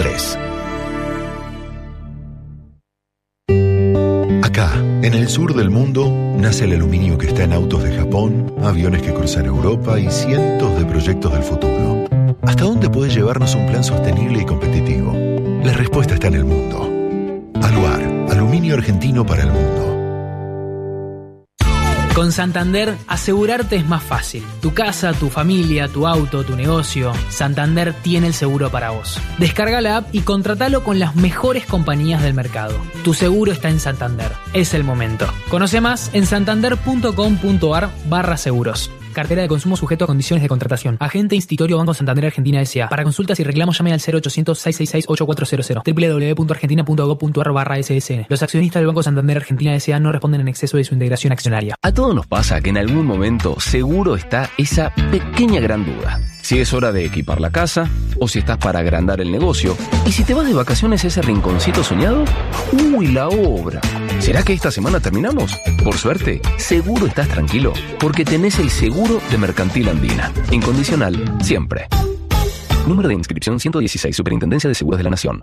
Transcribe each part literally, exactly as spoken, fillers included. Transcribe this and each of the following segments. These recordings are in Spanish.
tres. Acá, en el sur del mundo, nace el aluminio que está en autos de Japón, aviones que cruzan Europa y cientos de proyectos del futuro. ¿Hasta dónde puede llevarnos un plan sostenible y competitivo? La respuesta está en el mundo. Aluar, aluminio argentino para el mundo. Con Santander, asegurarte es más fácil. Tu casa, tu familia, tu auto, tu negocio. Santander tiene el seguro para vos. Descarga la app y contratalo con las mejores compañías del mercado. Tu seguro está en Santander. Es el momento. Conoce más en santander.com.ar barra seguros. Cartera de consumo sujeto a condiciones de contratación. Agente Institutorio Banco Santander Argentina S A. Para consultas y reclamos llame al cero ochocientos, seiscientos sesenta y seis, ochenta y cuatro cero cero. doble u doble u doble u punto argentina punto gob punto ar barra ese ese ene. Los accionistas del Banco Santander Argentina S A no responden en exceso de su integración accionaria. A todos nos pasa que en algún momento seguro está esa pequeña gran duda. Si es hora de equipar la casa, o si estás para agrandar el negocio, y si te vas de vacaciones a ese rinconcito soñado, ¡uy, la obra! ¿Será que esta semana terminamos? Por suerte, seguro estás tranquilo, porque tenés el seguro de Mercantil Andina. Incondicional, siempre. Número de inscripción ciento dieciséis, Superintendencia de Seguros de la Nación.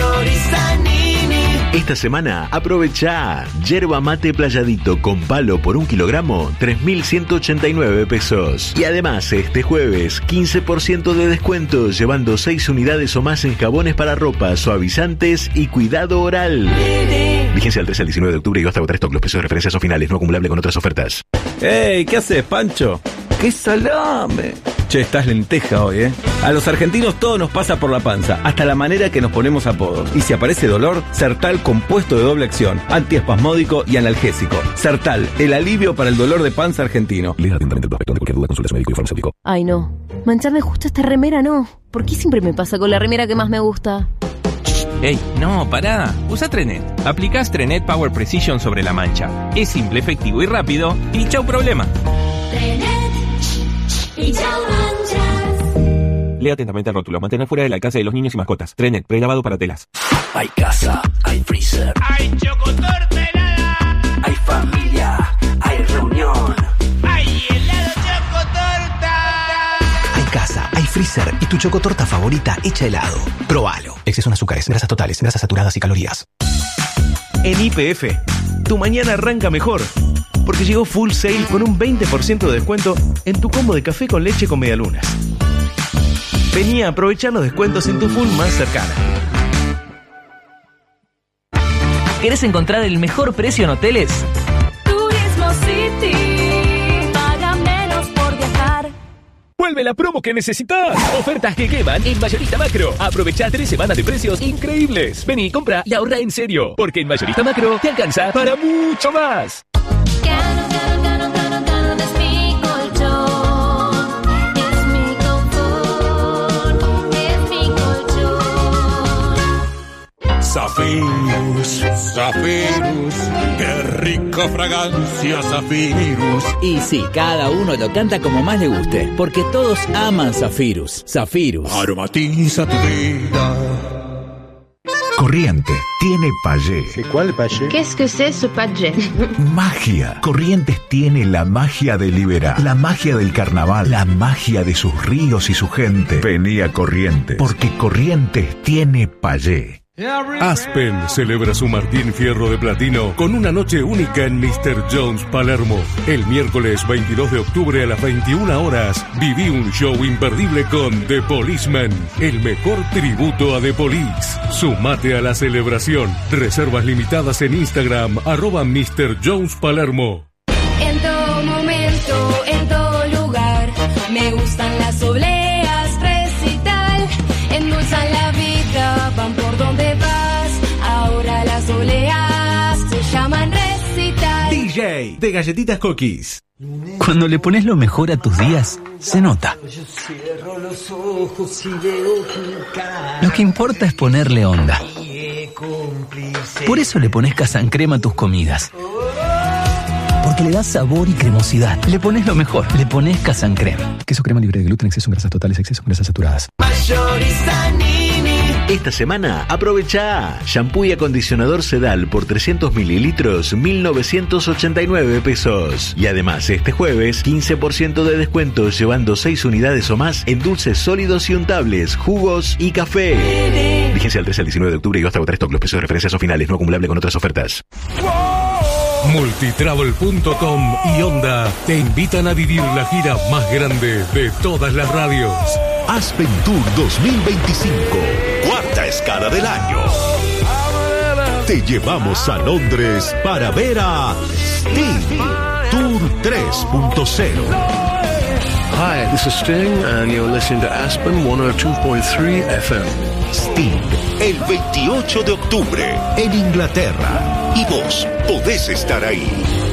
Esta semana aprovecha yerba mate playadito con palo por un kilogramo, tres mil ciento ochenta y nueve pesos. Y además este jueves quince por ciento de descuento llevando seis unidades o más en jabones para ropa, suavizantes y cuidado oral. Vigencia del trece al diecinueve de octubre y hasta agotar stock. Los precios de referencia son finales, no acumulable con otras ofertas. ¡Ey! ¿Qué haces, Pancho? ¡Qué salame! Che, estás lenteja hoy, ¿eh? A los argentinos todo nos pasa por la panza, hasta la manera que nos ponemos apodos. Y si aparece dolor, Sertal compuesto de doble acción, antiespasmódico y analgésico. Sertal, el alivio para el dolor de panza argentino. Lea atentamente el prospecto. De cualquier duda, consulte a su médico y farmacéutico. Ay, no. Mancharme justo esta remera, no. ¿Por qué siempre me pasa con la remera que más me gusta? ¡Ey! No, pará. Usa Trenet. Aplicás Trenet Power Precision sobre la mancha. Es simple, efectivo y rápido. Y chau problema. Trenet. Y chau manchas. Lea atentamente el rótulo. Mantener fuera del alcance de los niños y mascotas. Trenet, prelavado para telas. Hay casa, hay freezer. Hay chocotorta helada. Hay familia, hay reunión. Hay helado chocotorta. Hay casa, hay freezer y tu chocotorta favorita hecha helado. Probalo. Exceso en azúcares, grasas totales, grasas saturadas y calorías. En Y P F, tu mañana arranca mejor. Porque llegó Full Sale con un veinte por ciento de descuento en tu combo de café con leche con medialunas. Vení a aprovechar los descuentos en tu Full más cercana. ¿Querés encontrar el mejor precio en hoteles? Turismo City. Paga menos por viajar. Vuelve la promo que necesitas. Ofertas que queman en Mayorista Macro. Aprovecha tres semanas de precios increíbles. Vení, compra y ahorra en serio. Porque en Mayorista Macro te alcanza para mucho más. Cano, cano, cano, cano, cano, es mi colchón. Es mi confort. Es mi colchón. Zafirus, Zafirus, qué rica fragancia Zafirus. Y sí, cada uno lo canta como más le guste, porque todos aman Zafirus. Zafirus. Aromatiza tu vida. Corrientes tiene payé. ¿Cuál payé? Qu'est-ce que c'est ce payé? Magia. Corrientes tiene la magia de Liberá, la magia del carnaval, la magia de sus ríos y su gente. Vení a Corrientes, porque Corrientes tiene payé. Aspen celebra su Martín Fierro de Platino con una noche única en mister Jones Palermo. El miércoles veintidós de octubre a las veintiuna horas, viví un show imperdible con The Policeman, el mejor tributo a The Police. Sumate a la celebración. Reservas limitadas en Instagram, arroba mister Jones Palermo. En todo momento, en todo lugar, me gustan las obleas, recital, endulzan la vida, van por donde vas, ahora las obleas se llaman recital. D J de Galletitas Cookies. Cuando le pones lo mejor a tus días, se nota. Lo que importa es ponerle onda. Por eso le pones Casan Crema a tus comidas. Porque le das sabor y cremosidad. Le pones lo mejor. Le pones Casan Crema. Queso crema libre de gluten, exceso en grasas totales, exceso en grasas saturadas. Mayorista Nini. Esta semana aprovecha shampoo y acondicionador Sedal por trescientos mililitros, mil novecientos ochenta y nueve pesos. Y además este jueves quince por ciento de descuento llevando seis unidades o más en dulces sólidos y untables, jugos y café. Vigencia Vigencia del trece al diecinueve de octubre y hasta agotar stock. Los precios de referencia son finales, no acumulable con otras ofertas. Multitravel punto com y Honda te invitan a vivir la gira más grande de todas las radios. Aspen Tour dos mil veinticinco, cuarta escala del año. Te llevamos a Londres para ver a Sting, Tour tres punto cero. Hi, this is Sting and you're listening to Aspen ciento dos punto tres F M. Sting, el veintiocho de octubre en Inglaterra. Y vos podés estar ahí.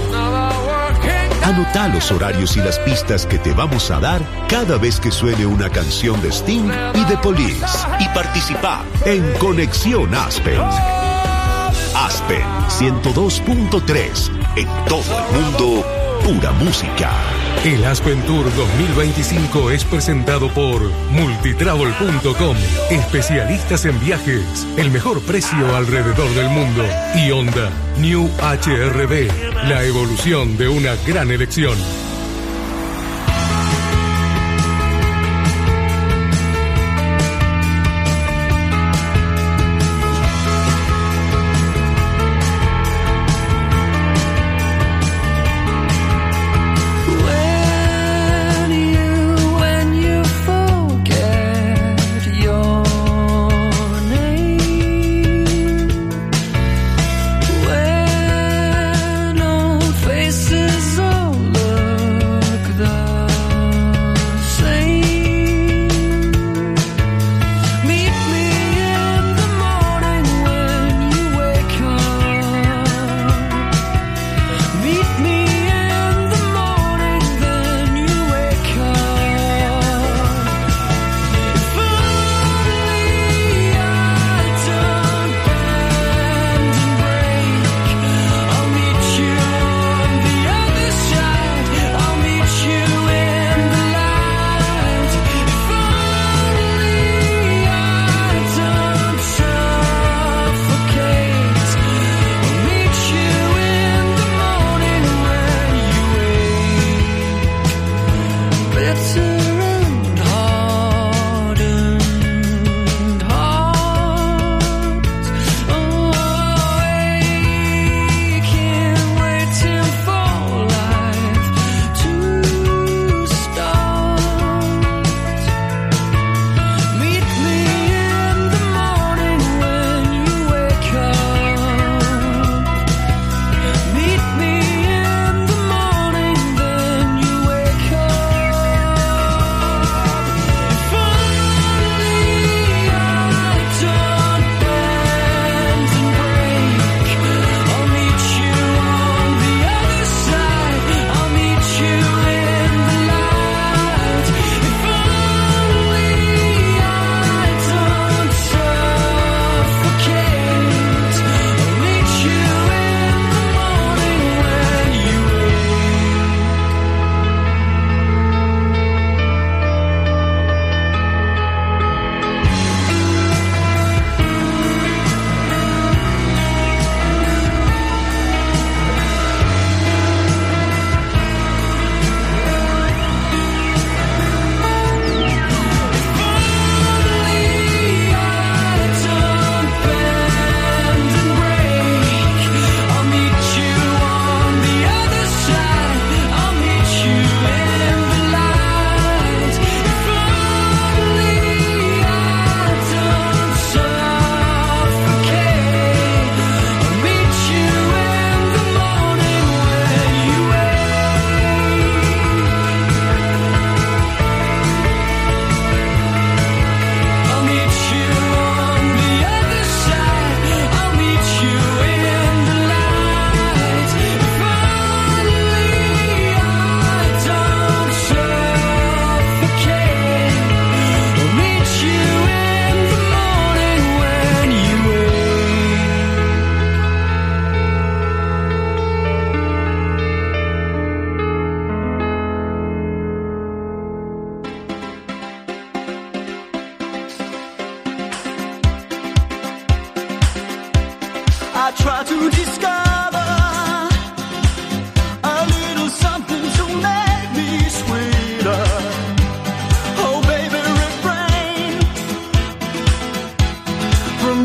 Anotá los horarios y las pistas que te vamos a dar cada vez que suene una canción de Sting y de Police. Y participá en Conexión Aspen. Aspen ciento dos punto tres. En todo el mundo, pura música. El Aspen Tour dos mil veinticinco es presentado por Multitravel punto com, especialistas en viajes, el mejor precio alrededor del mundo, y Honda New H R V, la evolución de una gran elección. I try to discover a little something to make me sweeter. Oh baby, refrain from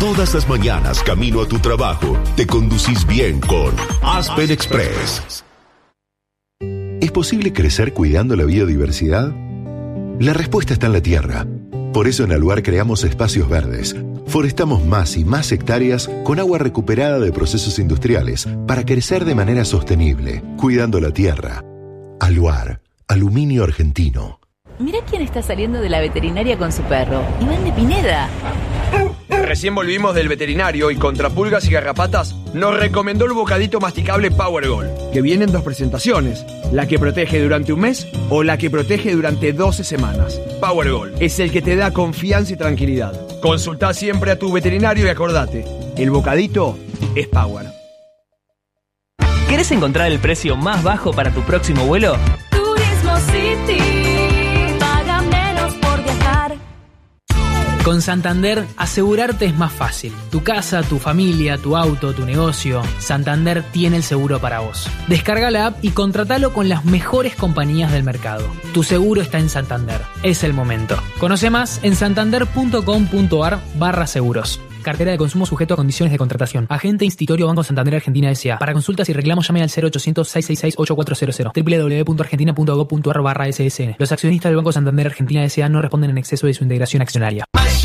Todas las mañanas, camino a tu trabajo, te conducís bien con Aspen Express. ¿Es posible crecer cuidando la biodiversidad? La respuesta está en la tierra. Por eso en Aluar creamos espacios verdes. Forestamos más y más hectáreas con agua recuperada de procesos industriales para crecer de manera sostenible, cuidando la tierra. Aluar, aluminio argentino. Mira quién está saliendo de la veterinaria con su perro. Iván de Pineda. Recién volvimos del veterinario y contra pulgas y garrapatas nos recomendó el bocadito masticable Power Gold, que viene en dos presentaciones, la que protege durante un mes o la que protege durante doce semanas. Power Gold es el que te da confianza y tranquilidad. Consultá siempre a tu veterinario y acordate, el bocadito es Power. ¿Querés encontrar el precio más bajo para tu próximo vuelo? Turismo City, paga menos por viajar. Con Santander, asegurarte es más fácil. Tu casa, tu familia, tu auto, tu negocio. Santander tiene el seguro para vos. Descarga la app y contratalo con las mejores compañías del mercado. Tu seguro está en Santander. Es el momento. Conoce más en santander.com.ar barra seguros. Cartera de consumo sujeto a condiciones de contratación. Agente Institutorio Banco Santander Argentina S A. Para consultas y reclamos llame al cero ochocientos, seiscientos sesenta y seis, ochenta y cuatro cero cero. doble u doble u doble u punto argentina punto gob punto ar barra ese ese ene. Los accionistas del Banco Santander Argentina S A no responden en exceso de su integración accionaria.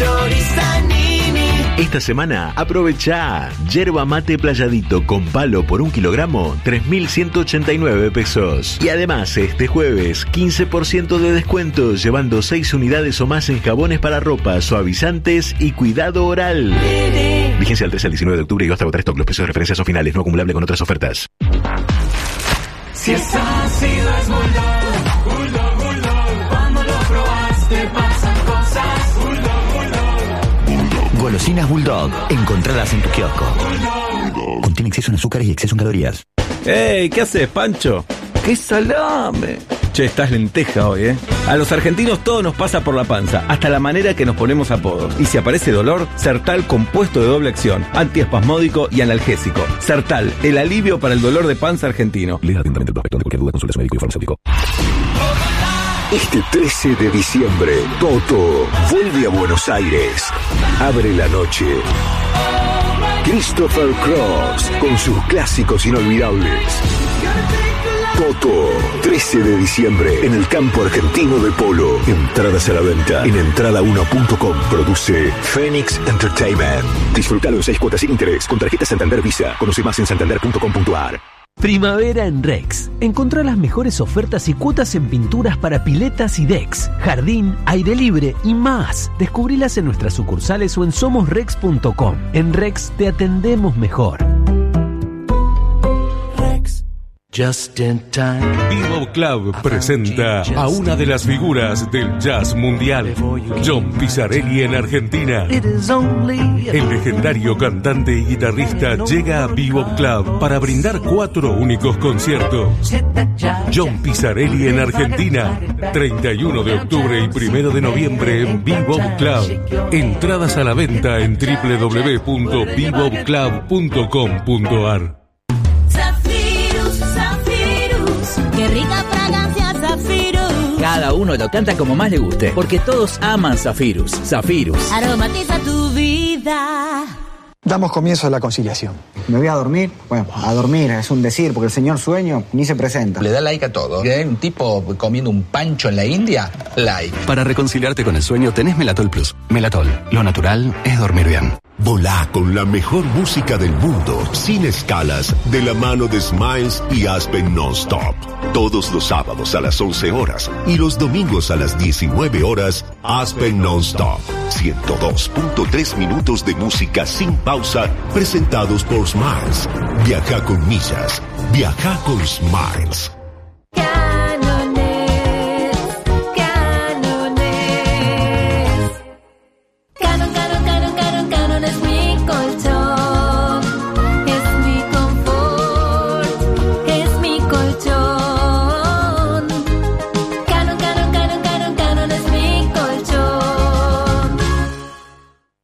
Esta semana aprovecha yerba mate playadito con palo por un kilogramo, tres mil ciento ochenta y nueve pesos. Y además este jueves quince por ciento de descuento llevando seis unidades o más en jabones para ropa, suavizantes y cuidado oral. Vigencia del trece al diecinueve de octubre y hasta agotar stock. Los precios de referencia son finales, no acumulable con otras ofertas. Si es ácido es Bulldog, Bulldog, Bulldog. Cuando lo probaste pasan cosas. Bulldog, Bulldog. Golosinas Bulldog. Encontradas en tu kiosco. Contiene exceso en azúcar y exceso en calorías. ¡Ey! ¿Qué haces, Pancho? ¡Qué salame! Che, estás lenteja hoy, ¿eh? A los argentinos todo nos pasa por la panza, hasta la manera que nos ponemos apodos. Y si aparece dolor, Sertal compuesto de doble acción, antiespasmódico y analgésico. Sertal, el alivio para el dolor de panza argentino. Lea atentamente el prospecto. De cualquier duda, consulte a su médico y farmacéutico. Este trece de diciembre, Toto vuelve a Buenos Aires. Abre la noche Christopher Cross con sus clásicos inolvidables. Toto, trece de diciembre, en el campo argentino de polo. Entradas a la venta en entrada uno punto com. Produce Phoenix Entertainment. Disfrutalo en seis cuotas sin interés con tarjeta Santander Visa. Conoce más en santander punto com punto ar. Primavera en Rex. Encontrá las mejores ofertas y cuotas en pinturas para piletas y decks, jardín, aire libre y más. Descubrilas en nuestras sucursales o en somos rex punto com. En Rex te atendemos mejor. Just in time. Bebop Club presenta a una de las figuras del jazz mundial, John Pizzarelli en Argentina. El legendario cantante y guitarrista llega a Bebop Club para brindar cuatro únicos conciertos. John Pizzarelli en Argentina, treinta y uno de octubre y primero de noviembre en Bebop Club. Entradas a la venta en doble u doble u doble u punto bebop club punto com punto ar. ¡Qué rica fragancia, Zafirus! Cada uno lo canta como más le guste, porque todos aman Zafirus. Zafirus. Aromatiza tu vida. Damos comienzo a la conciliación. ¿Me voy a dormir? Bueno, a dormir es un decir, porque el señor sueño ni se presenta. Le da like a todo. ¿Eh? Un tipo comiendo un pancho en la India, like. Para reconciliarte con el sueño tenés Melatol Plus. Melatol, lo natural es dormir bien. Volá con la mejor música del mundo, sin escalas, de la mano de Smiles y Aspen Non-Stop. Todos los sábados a las once horas y los domingos a las diecinueve horas, Aspen Non-Stop. ciento dos punto tres minutos de música sin pausa, presentados por Smiles. Viaja con millas. Viaja con Smiles.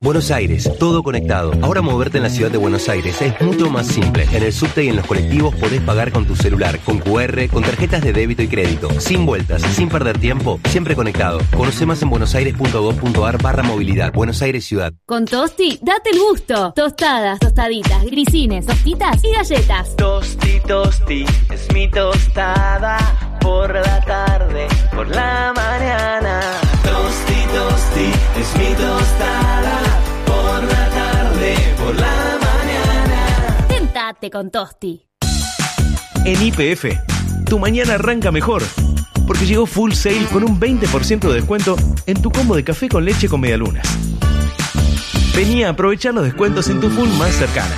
Buenos Aires, todo conectado. Ahora moverte en la ciudad de Buenos Aires es mucho más simple. En el subte y en los colectivos podés pagar con tu celular, con cu erre, con tarjetas de débito y crédito. Sin vueltas, sin perder tiempo, siempre conectado. Conoce más en buenosaires.gov.ar barra movilidad. Buenos Aires Ciudad. Con Tosti, date el gusto. Tostadas, tostaditas, grisines, tostitas y galletas. Tosti, tosti, es mi tostada. Por la tarde, por la mañana. Tosti, tosti, es mi tostada. Por la tarde, por la mañana. Tentate con Tosti. En Y P F, tu mañana arranca mejor. Porque llegó Full Sail con un veinte por ciento de descuento en tu combo de café con leche con medialunas. Vení a aprovechar los descuentos en tu Full más cercana.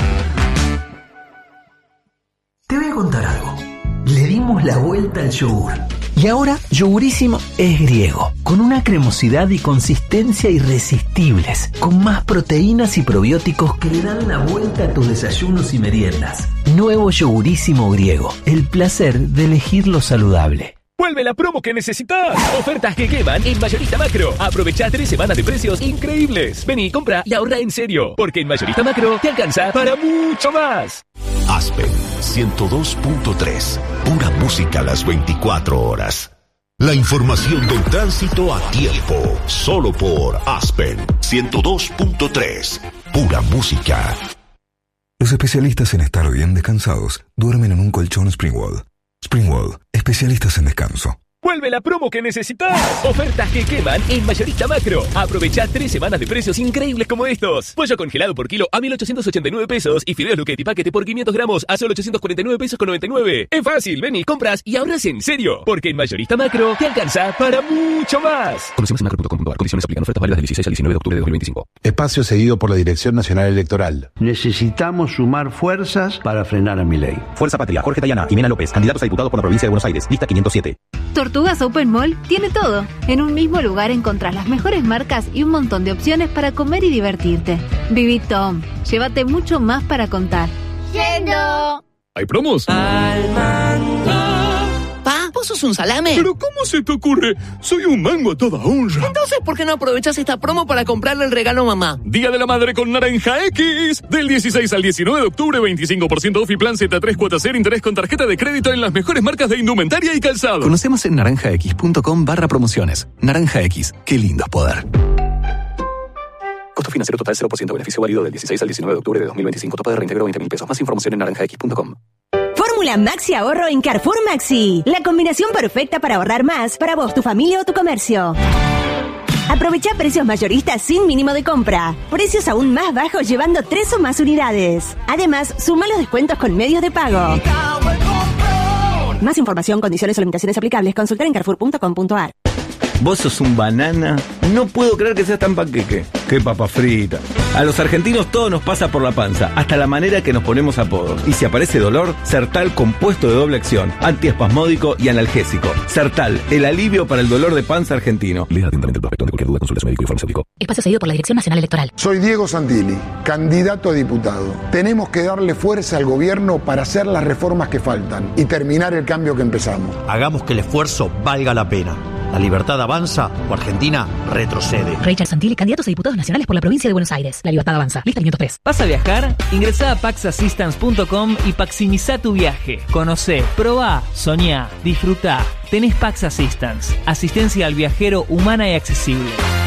Te voy a contar algo. Le dimos la vuelta al yogur. Y ahora, Yogurísimo es griego, con una cremosidad y consistencia irresistibles, con más proteínas y probióticos que le dan la vuelta a tus desayunos y meriendas. Nuevo Yogurísimo griego, el placer de elegir lo saludable. ¡Vuelve la promo que necesitas! Ofertas que queman en Mayorista Macro. Aprovecha tres semanas de precios increíbles. Vení, compra y ahorra en serio. Porque en Mayorista Macro te alcanza para mucho más. Aspen ciento dos punto tres. Pura música a las veinticuatro horas. La información del tránsito a tiempo. Solo por Aspen ciento dos punto tres. Pura música. Los especialistas en estar bien descansados duermen en un colchón Springwall. Springwall, especialistas en descanso. ¡Vuelve la promo que necesitas! Ofertas que queman en Mayorista Macro. Aprovecha tres semanas de precios increíbles como estos. Pollo congelado por kilo a mil ochocientos ochenta y nueve pesos y fideos Luchetti paquete por quinientos gramos a solo ochocientos cuarenta y nueve pesos con noventa y nueve. Es fácil, ven y compras y ahorras en serio. Porque en Mayorista Macro te alcanza para mucho más. Conocemos en macro punto com punto a r. Condiciones aplican. Ofertas válidas del dieciséis al diecinueve de octubre de dos mil veinticinco. Espacio seguido por la Dirección Nacional Electoral. Necesitamos sumar fuerzas para frenar a Milei. Fuerza Patria, Jorge Tayana, Jimena López, candidatos a diputados por la provincia de Buenos Aires, lista quinientos siete. Tortugas Open Mall tiene todo. En un mismo lugar encontrás las mejores marcas y un montón de opciones para comer y divertirte. Viví Tom, llévate mucho más para contar. ¡Yendo! ¿Hay promos? Al mango. Pa, ¿vos sos un salame? ¿Pero cómo se te ocurre? Soy un mango a toda honra. Entonces, ¿por qué no aprovechás esta promo para comprarle el regalo a mamá? Día de la Madre con Naranja X. Del dieciséis al diecinueve de octubre, veinticinco por ciento off y plan Z tres cuotas cero interés con tarjeta de crédito en las mejores marcas de indumentaria y calzado. Conocemos en naranjax.com barra promociones. Naranja X, qué lindo es poder. Costo financiero total cero por ciento. Beneficio válido del dieciséis al diecinueve de octubre de dos mil veinticinco. Tope de reintegro veinte mil pesos. Más información en naranjax punto com. Fórmula Maxi Ahorro en Carrefour Maxi. La combinación perfecta para ahorrar más para vos, tu familia o tu comercio. Aprovecha precios mayoristas sin mínimo de compra. Precios aún más bajos llevando tres o más unidades. Además, suma los descuentos con medios de pago. Más información, condiciones o limitaciones aplicables. Consultar en carrefour punto com punto a r. Vos sos un banana. No puedo creer que seas tan panqueque. Qué papa frita. A los argentinos todo nos pasa por la panza, hasta la manera que nos ponemos apodos. Y si aparece dolor, Sertal compuesto de doble acción, antiespasmódico y analgésico. Sertal, el alivio para el dolor de panza argentino. Lea atentamente el prospecto. De cualquier duda, consulte a su médico y farmacéutico. Espacio seguido por la Dirección Nacional Electoral. Soy Diego Santilli, candidato a diputado. Tenemos que darle fuerza al gobierno para hacer las reformas que faltan y terminar el cambio que empezamos. Hagamos que el esfuerzo valga la pena. La libertad avanza o Argentina retrocede. Richard Santilli, candidatos a diputados nacionales por la provincia de Buenos Aires. La libertad avanza. Lista quinientos tres. ¿Vas a viajar? Ingresá a pax assistance punto com y paximizá tu viaje. Conocé, probá, soñá, disfrutá. Tenés Pax Assistance. Asistencia al viajero humana y accesible.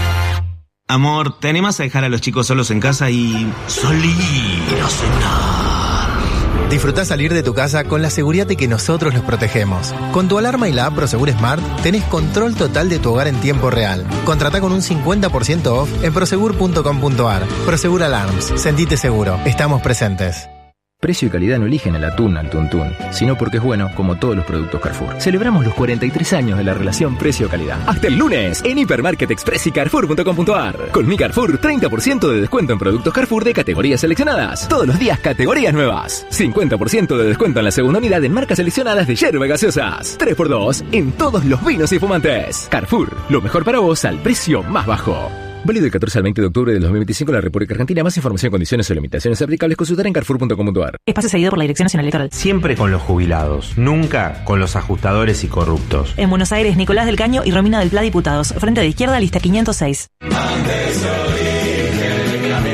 Amor, ¿te animás a dejar a los chicos solos en casa y salir a cenar? Disfrutá salir de tu casa con la seguridad de que nosotros los protegemos. Con tu alarma y la app Prosegur Smart tenés control total de tu hogar en tiempo real. Contratá con un cincuenta por ciento off en prosegur punto com punto a r. Prosegur Alarms. Sentite seguro. Estamos presentes. Precio y calidad no eligen el atún al tuntún, sino porque es bueno como todos los productos Carrefour. Celebramos los cuarenta y tres años de la relación precio-calidad. Hasta el lunes en Hipermarket Express y carrefour punto com punto a r. Con mi Carrefour, treinta por ciento de descuento en productos Carrefour de categorías seleccionadas. Todos los días categorías nuevas. cincuenta por ciento de descuento en la segunda unidad en marcas seleccionadas de yerba gaseosas. tres por dos en todos los vinos y fumantes. Carrefour, lo mejor para vos al precio más bajo. Válido del catorce al veinte de octubre del dos mil veinticinco en la República Argentina. Más información, condiciones o limitaciones aplicables, consultar en carrefour punto com punto a r. Espacio seguido por la Dirección Nacional Electoral. Siempre con los jubilados, nunca con los ajustadores y corruptos. En Buenos Aires, Nicolás del Caño y Romina del Pla, diputados. Frente de izquierda, lista quinientos seis. Andes origen,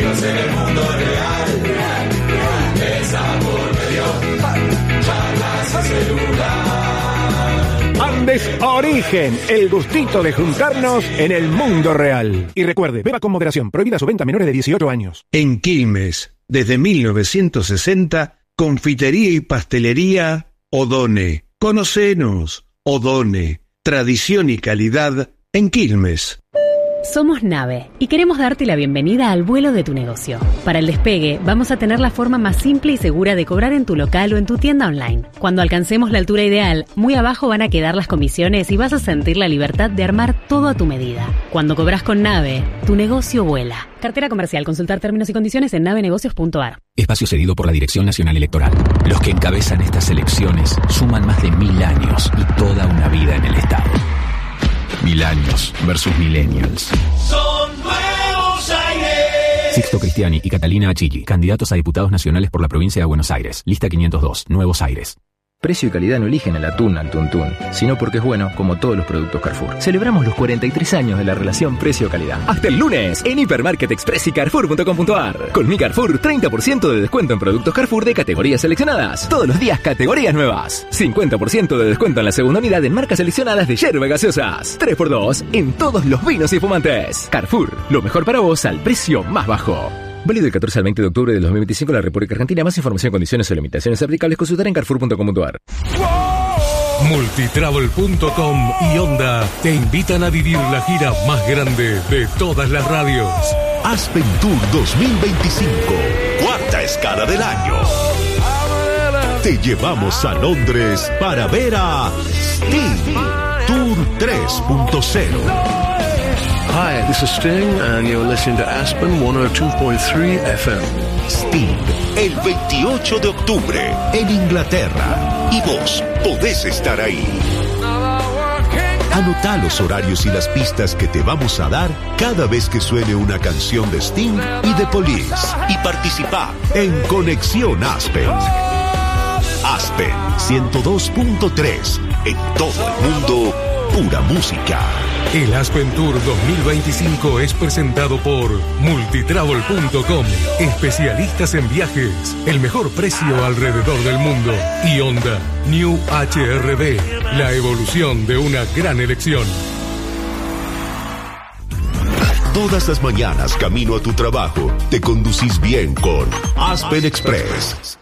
Grandes Origen, el gustito de juntarnos en el mundo real. Y recuerde, beba con moderación, prohibida su venta a menores de dieciocho años. En Quilmes, desde mil novecientos sesenta, confitería y pastelería Odone. Conocenos, Odone, tradición y calidad en Quilmes. Somos Nave y queremos darte la bienvenida al vuelo de tu negocio. Para el despegue, vamos a tener la forma más simple y segura de cobrar en tu local o en tu tienda online. Cuando alcancemos la altura ideal, muy abajo van a quedar las comisiones y vas a sentir la libertad de armar todo a tu medida. Cuando cobras con Nave, tu negocio vuela. Cartera comercial. Consultar términos y condiciones en navenegocios punto a r. Espacio cedido por la Dirección Nacional Electoral. Los que encabezan estas elecciones suman más de mil años y toda una vida en el Estado. Mil años versus millennials. Son nuevos aires. Sixto Cristiani y Catalina Achilli, candidatos a diputados nacionales por la provincia de Buenos Aires. Lista quinientos dos, Nuevos Aires. Precio y calidad no eligen el atún al tuntún, sino porque es bueno, como todos los productos Carrefour. Celebramos los cuarenta y tres años de la relación precio-calidad. Hasta el lunes, en Hipermarket Express y Carrefour punto com punto a r. Con mi Carrefour, treinta por ciento de descuento en productos Carrefour de categorías seleccionadas. Todos los días, categorías nuevas. cincuenta por ciento de descuento en la segunda unidad en marcas seleccionadas de yerba gaseosas. tres por dos en todos los vinos y fumantes. Carrefour, lo mejor para vos al precio más bajo. Válido del catorce al veinte de octubre del dos mil veinticinco en la República Argentina. Más información, condiciones o limitaciones aplicables consultar en Carrefour punto com punto a r. Multitravel punto com y Onda te invitan a vivir la gira más grande de todas las radios. Aspen Tour dos mil veinticinco, cuarta escala del año. Te llevamos a Londres para ver a Sting, Tour tres punto cero. Hi, this is Sting, and you're listening to Aspen ciento dos punto tres F M. Sting, el veintiocho de octubre, en Inglaterra. Y vos podés estar ahí. Anotá los horarios y las pistas que te vamos a dar cada vez que suene una canción de Sting y de Police. Y participá en Conexión Aspen. Aspen ciento dos punto tres. En todo el mundo, pura música. El Aspen Tour dos mil veinticinco es presentado por Multitravel punto com, especialistas en viajes, el mejor precio alrededor del mundo. Y Onda, New H R D, la evolución de una gran elección. Todas las mañanas, camino a tu trabajo, te conducís bien con Aspen Express.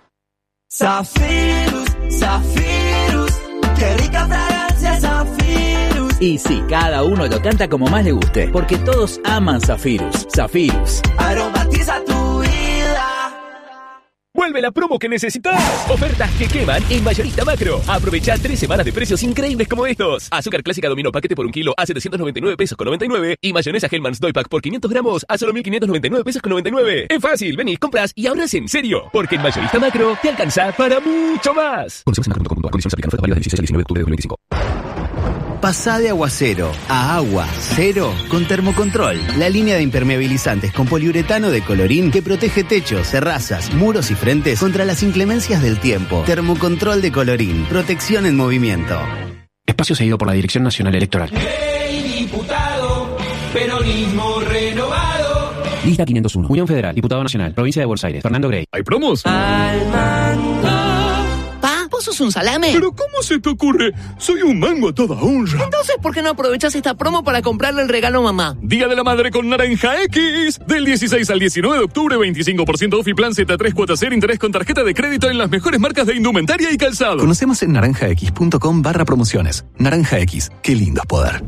Zafirus, Zafirus, qué rica fragancia Zafirus. Y sí, cada uno lo canta como más le guste, porque todos aman Zafirus. Zafirus. Aromatiza tu vida. Vuelve la promo que necesitas. Ofertas que queman en Mayorista Macro. Aprovecha tres semanas de precios increíbles como estos. Azúcar clásica Domino paquete por un kilo a setecientos noventa y nueve pesos con noventa y nueve. Y mayonesa Hellmann's Doypack por quinientos gramos a solo mil quinientos noventa y nueve pesos con noventa y nueve. Es fácil, venís, compras y ahorras en serio. Porque en Mayorista Macro te alcanza para mucho más. Condiciones en macro punto com. Condiciones aplican. Ofertas válidas del dieciséis al diecinueve de octubre de dos mil veinticinco. Pasá de aguacero a agua cero con Termocontrol, la línea de impermeabilizantes con poliuretano de Colorín que protege techos, terrazas, muros y frentes contra las inclemencias del tiempo. Termocontrol de Colorín, protección en movimiento. Espacio seguido por la Dirección Nacional Electoral. Hey, diputado, peronismo renovado. Lista quinientos uno. Unión Federal, Diputado Nacional, Provincia de Buenos Aires, Fernando Grey. ¿Hay promos? Al mando. Pa, ¿vos sos un salame? ¿Pero cómo se te ocurre? Soy un mango a toda honra. Entonces, ¿por qué no aprovechas esta promo para comprarle el regalo a mamá? Día de la Madre con Naranja X. Del dieciséis al diecinueve de octubre, veinticinco por ciento off y plan Z tres cuatro cero interés con tarjeta de crédito en las mejores marcas de indumentaria y calzado. Conocemos en naranjax punto com barra promociones. Naranja X, qué lindo es poder.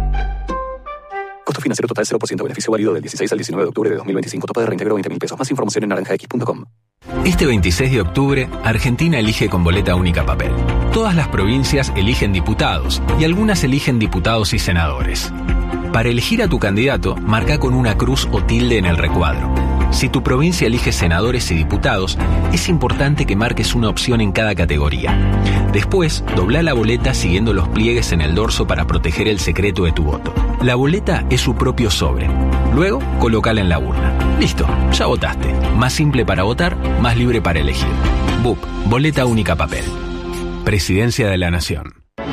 Costo financiero total cero por ciento. Beneficio válido del dieciséis al diecinueve de octubre de dos mil veinticinco. Topa de reintegro veinte mil pesos. Más información en naranja x punto com. Este veintiséis de octubre, Argentina elige con boleta única papel. Todas las provincias eligen diputados y algunas eligen diputados y senadores. Para elegir a tu candidato, marca con una cruz o tilde en el recuadro. Si tu provincia elige senadores y diputados, es importante que marques una opción en cada categoría. Después, dobla la boleta siguiendo los pliegues en el dorso para proteger el secreto de tu voto. La boleta es su propio sobre. Luego, colócala en la urna. Listo, ya votaste. Más simple para votar, más libre para elegir. B U P, boleta única papel. Presidencia de la Nación.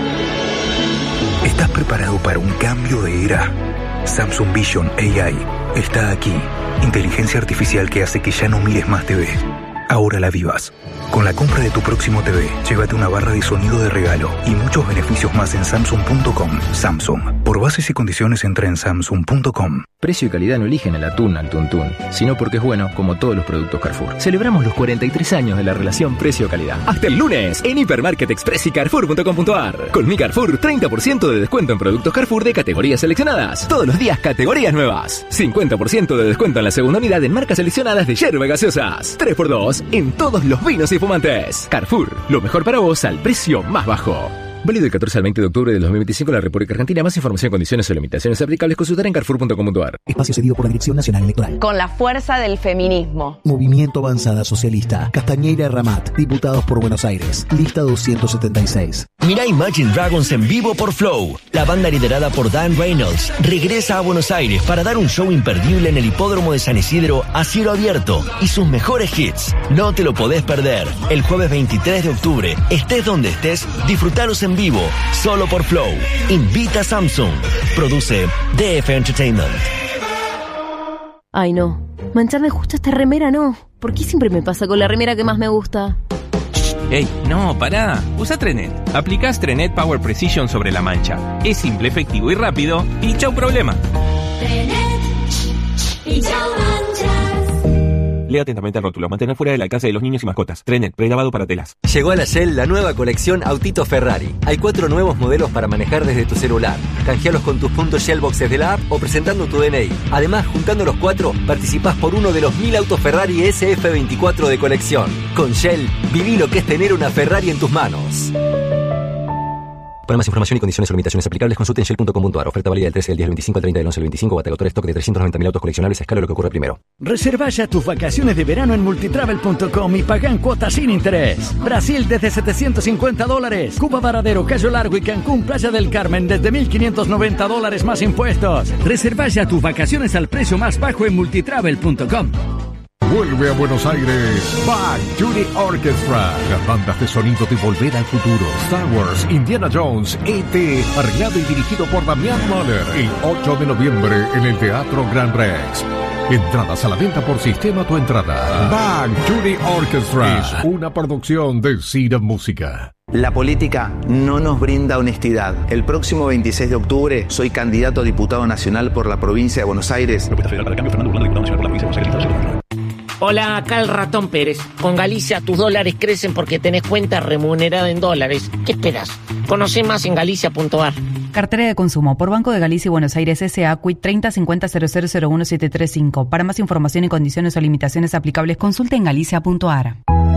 ¿Estás preparado para un cambio de era? Samsung Vision A I está aquí. Inteligencia artificial que hace que ya no mires más T V. Ahora la vivas. Con la compra de tu próximo T V, llévate una barra de sonido de regalo y muchos beneficios más en Samsung punto com. Samsung. Por bases y condiciones entra en Samsung punto com. Precio y calidad no eligen el atún al tuntún, sino porque es bueno como todos los productos Carrefour. Celebramos los cuarenta y tres años de la relación precio-calidad. Hasta el lunes en Hipermarket Express y Carrefour punto com punto ar. Con mi Carrefour, treinta por ciento de descuento en productos Carrefour de categorías seleccionadas. Todos los días categorías nuevas. cincuenta por ciento de descuento en la segunda unidad en marcas seleccionadas de yerba gaseosas. tres por dos en todos los vinos y fumantes. Carrefour, lo mejor para vos al precio más bajo. Válido del catorce al veinte de octubre de dos mil veinticinco en la República Argentina. Más información, condiciones o limitaciones aplicables consultar en Carrefour punto com punto ar. Espacio cedido por la Dirección Nacional Electoral. Con la fuerza del feminismo. Movimiento Avanzada Socialista. Castañeira Ramat. Diputados por Buenos Aires. Lista doscientos setenta y seis. Mirá Imagine Dragons en vivo por Flow. La banda liderada por Dan Reynolds regresa a Buenos Aires para dar un show imperdible en el Hipódromo de San Isidro a cielo abierto y sus mejores hits. No te lo podés perder. El jueves veintitrés de octubre, estés donde estés, disfrutalos en vivo, solo por Flow. Invita Samsung. Produce D F Entertainment. Ay, no. Mancharme justo esta remera, no. ¿Por qué siempre me pasa con la remera que más me gusta? Ey, no, pará. Usa Trenet. Aplicás Trenet Power Precision sobre la mancha. Es simple, efectivo y rápido. Y chau problema. Trenet y chau manchas. Lea atentamente el rótulo. Mantener fuera del alcance de los niños y mascotas. Trenet, prelavado para telas. Llegó a la Shell la nueva colección Autito Ferrari. Hay cuatro nuevos modelos para manejar desde tu celular. Canjealos con tus puntos Shell Boxes de la app o presentando tu D N I. Además, juntando los cuatro, participás por uno de los mil autos Ferrari S F veinticuatro de colección. Con Shell, viví lo que es tener una Ferrari en tus manos. Para más información y condiciones o limitaciones aplicables, consulte en shell punto com punto ar. Oferta válida del trece del diez al veinticinco al treinta del once al veinticinco. Batagotor stock de trescientos noventa mil autos coleccionables a escala lo que ocurre primero. Reserva ya tus vacaciones de verano en multitravel punto com y paga en cuotas sin interés. Brasil desde setecientos cincuenta dólares. Cuba, Varadero, Cayo Largo y Cancún, Playa del Carmen desde mil quinientos noventa dólares más impuestos. Reserva ya tus vacaciones al precio más bajo en multitravel punto com. Vuelve a Buenos Aires Bang Judy Orchestra. Las bandas de sonido de Volver al Futuro, Star Wars, Indiana Jones, E T, arreglado y dirigido por Damián Mahler. El ocho de noviembre en el Teatro Gran Rex. Entradas a la venta por Sistema Tu Entrada. Bang Judy Orchestra es una producción de Cira Música. La política no nos brinda honestidad. El próximo veintiséis de octubre soy candidato a diputado nacional por la provincia de Buenos Aires. Hola, acá el Ratón Pérez. Con Galicia tus dólares crecen porque tenés cuenta remunerada en dólares. ¿Qué esperas? Conoce más en galicia punto ar. Cartera de consumo por Banco de Galicia y Buenos Aires S A. Quit treinta cincuenta cero cero cero uno siete tres cinco. Para más información y condiciones o limitaciones aplicables, consulte en galicia punto ar.